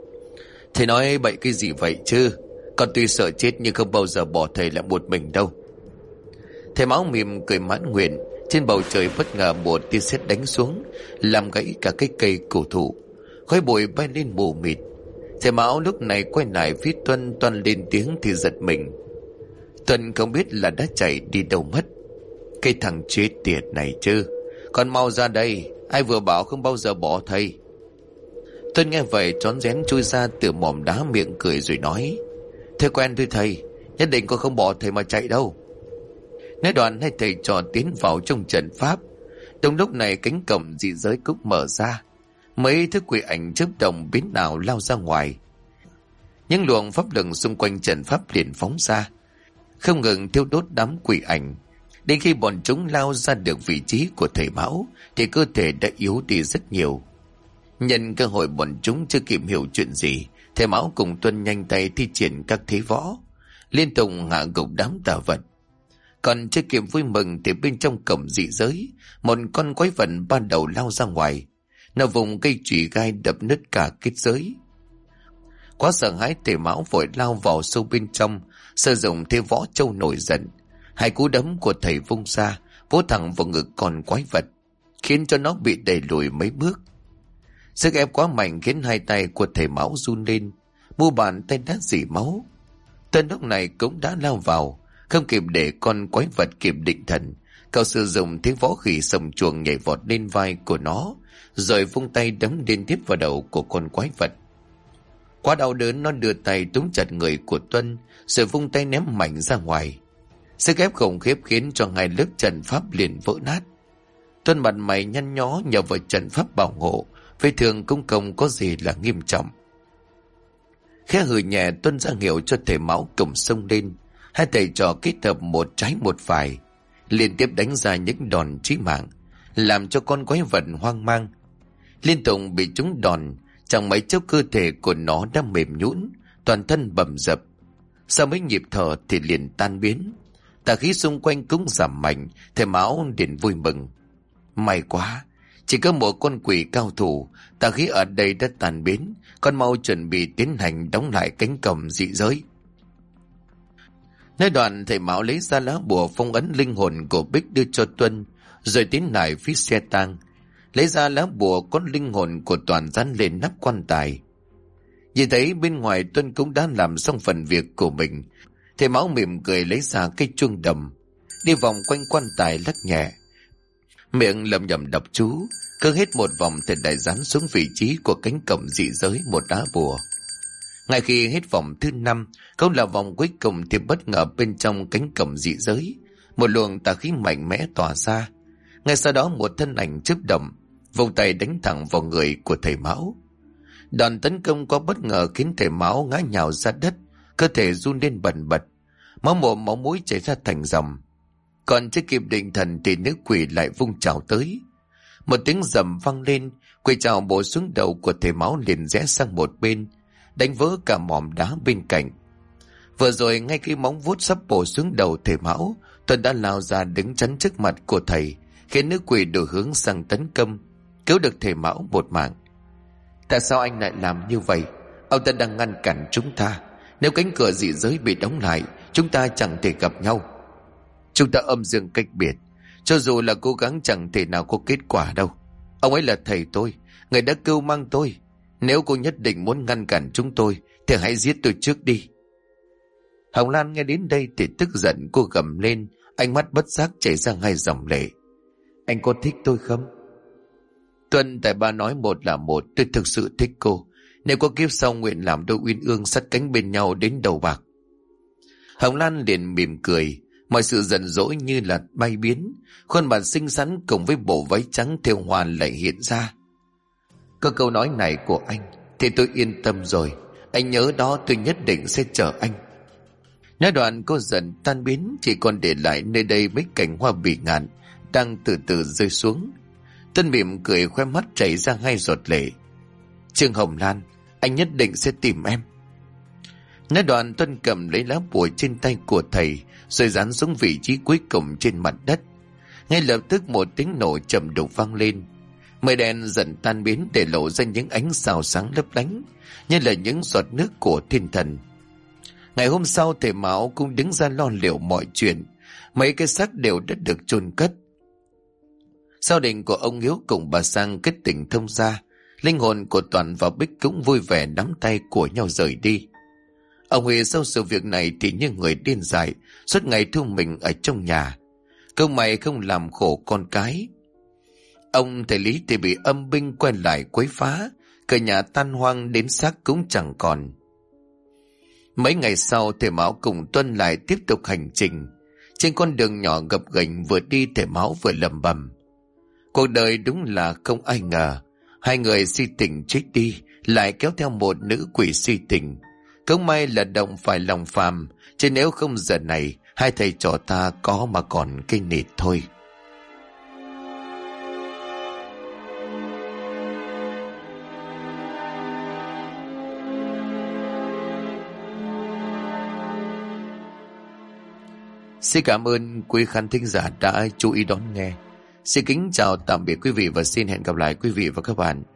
Thầy nói bậy cái gì vậy chứ? Con tuy sợ chết nhưng không bao giờ bỏ thầy lại một mình đâu. Thầy Mão mỉm cười mãn nguyện. Trên bầu trời bất ngờ một tia sét đánh xuống, làm gãy cả cái cây cổ thụ. Khói bụi bay lên mù mịt. Thầy Mão lúc này quay lại phía Tuân. Tuân lên tiếng thì giật mình. Tuân không biết là đã chạy đi đâu mất. Cái thằng chết tiệt này chứ. Con mau ra đây, ai vừa bảo không bao giờ bỏ thầy. Tuân nghe vậy trón rén chui ra từ mỏm đá, miệng cười rồi nói: Thế quen với thầy, nhất định con không bỏ thầy mà chạy đâu. Nói đoạn hai thầy trò tiến vào trong trận pháp. Đúng lúc này cánh cổng dị giới cũng mở ra. Mấy thứ quỷ ảnh chớp đồng biến ảo lao ra ngoài. Những luồng pháp lực xung quanh trận pháp liền phóng ra, không ngừng thiêu đốt đám quỷ ảnh. Đến khi bọn chúng lao ra được vị trí của thầy Mão thì cơ thể đã yếu đi rất nhiều. Nhân cơ hội bọn chúng chưa kịp hiểu chuyện gì, thầy Mão cùng Tuân nhanh tay thi triển các thế võ, liên tục hạ gục đám tà vật. Còn chưa kịp vui mừng thì bên trong cổng dị giới, một con quái vật ban đầu lao ra ngoài. Nó vùng cây chùy gai đập nứt cả kết giới. Quá sợ hãi, thầy Mão vội lao vào sâu bên trong, sử dụng thế võ châu nổi giận. Hai cú đấm của thầy vung ra, vỗ thẳng vào ngực con quái vật, khiến cho nó bị đẩy lùi mấy bước. Sức ép quá mạnh khiến hai tay của thầy Mão run lên, mu bàn tay đã rỉ máu. Tên lúc này cũng đã lao vào, không kịp để con quái vật kịp định thần, cậu sử dụng thế võ khỉ sầm chuồng nhảy vọt lên vai của nó, rồi vung tay đấm liên tiếp vào đầu của con quái vật. Quá đau đớn, nó đưa tay túm chặt người của Tuân, rồi vung tay ném mạnh ra ngoài. Sức ép khủng khiếp khiến cho hai lớp trận pháp liền vỡ nát. Tuân mặt mày nhăn nhó nhờ vào trận pháp bảo hộ, vết thương cũng không có gì là nghiêm trọng. Khẽ hừ nhẹ, Tuân ra hiệu cho thầy Mão cùng xông lên. Hai thầy trò kết hợp một trái một phải, liên tiếp đánh ra những đòn chí mạng, làm cho con quái vật hoang mang. Liên tục bị chúng đòn, chẳng mấy chốc cơ thể của nó đã mềm nhũn, toàn thân bầm dập. Sau mấy nhịp thở thì liền tan biến. Tà khí xung quanh cũng giảm mạnh. Thầy Mão liền vui mừng: May quá, chỉ có một con quỷ cao thủ, tà khí ở đây đã tan biến. Con mau chuẩn bị tiến hành đóng lại cánh cổng dị giới. Nói đoạn, thầy Mão lấy ra lá bùa phong ấn linh hồn của Bích đưa cho Tuân, rồi tiến lại phía xe tang, lấy ra lá bùa có linh hồn của Toàn dán lên nắp quan tài. Nhìn thấy bên ngoài Tuân cũng đã làm xong phần việc của mình, thầy Mão mỉm cười lấy ra cây chuông đầm, đi vòng quanh quan tài lắc nhẹ, miệng lẩm nhẩm đọc chú. Cứ hết một vòng thì lại dán xuống vị trí của cánh cổng dị giới một lá bùa. Ngay khi hết vòng thứ 5, câu là vòng cuối cùng, thì bất ngờ bên trong cánh cổng dị giới, một luồng tà khí mạnh mẽ tỏa ra. Ngay sau đó một thân ảnh chớp động, vung tay đánh thẳng vào người của thầy Mão. Đòn tấn công có bất ngờ khiến thầy Mão ngã nhào ra đất, cơ thể run lên bần bật, máu mồm máu mũi chảy ra thành dòng. Còn chưa kịp định thần thì nữ quỷ lại vung chảo tới. Một tiếng rầm vang lên, quỷ chảo bổ xuống đầu của thầy Mão, liền rẽ sang một bên, đánh vỡ cả mỏm đá bên cạnh. Vừa rồi ngay khi móng vuốt sắp bổ xuống đầu thầy Mão, Tuân đã lao ra đứng chắn trước mặt của thầy, khiến nữ quỷ đổi hướng sang tấn công, cứu được thầy Mão một mạng. Tại sao anh lại làm như vậy? Ông ta đang ngăn cản chúng ta. Nếu cánh cửa dị giới bị đóng lại, chúng ta chẳng thể gặp nhau. Chúng ta âm dương cách biệt, cho dù là cố gắng chẳng thể nào có kết quả đâu. Ông ấy là thầy tôi, người đã cưu mang tôi. Nếu cô nhất định muốn ngăn cản chúng tôi thì hãy giết tôi trước đi. Hồng Lan nghe đến đây thì tức giận, cô gầm lên, ánh mắt bất giác chảy ra hai dòng lệ. Anh có thích tôi không? Tuân, tại ba nói một là một, tôi thực sự thích cô. Nếu có kiếp sau nguyện làm đôi uyên ương sát cánh bên nhau đến đầu bạc. Hồng Lan liền mỉm cười, mọi sự giận dỗi như là bay biến, khuôn mặt xinh xắn cùng với bộ váy trắng thêu hoa lại hiện ra. Có câu nói này của anh thì tôi yên tâm rồi. Anh nhớ đó, tôi nhất định sẽ chờ anh. Nói đoạn cô dần tan biến, chỉ còn để lại nơi đây mấy cành hoa bỉ ngạn đang từ từ rơi xuống. Tân mỉm cười, khóe mắt chảy ra hai giọt lệ. Trương Hồng Lan, anh nhất định sẽ tìm em. Nói đoạn Tuân cầm lấy lá bùa trên tay của thầy, rồi dán xuống vị trí cuối cùng trên mặt đất. Ngay lập tức một tiếng nổ trầm đục vang lên. Mây đen dần tan biến để lộ ra những ánh sao sáng lấp lánh, như là những giọt nước của thiên thần. Ngày hôm sau, thầy Mão cũng đứng ra lo liệu mọi chuyện. Mấy cái xác đều đã được chôn cất. Gia đình của ông Hiếu cùng bà Sang kết tình thông gia. Linh hồn của Toàn và Bích cũng vui vẻ nắm tay của nhau rời đi. Ông Huy sau sự việc này thì như người điên dại, suốt ngày thu mình ở trong nhà. Câu mày không làm khổ con cái. Ông thầy Lý thì bị âm binh quay lại quấy phá, cả nhà tan hoang đến xác cũng chẳng còn. Mấy ngày sau, thầy Mão cùng Tuân lại tiếp tục hành trình. Trên con đường nhỏ gập ghềnh, vừa đi thầy Mão vừa lẩm bẩm: cuộc đời đúng là không ai ngờ, hai người si tình chết đi lại kéo theo một nữ quỷ si tình. Không may là động phải lòng phàm, chứ nếu không giờ này hai thầy trò ta có mà còn cây nịt thôi. Xin cảm ơn quý khán thính giả đã chú ý đón nghe. Xin kính chào tạm biệt quý vị và xin hẹn gặp lại quý vị và các bạn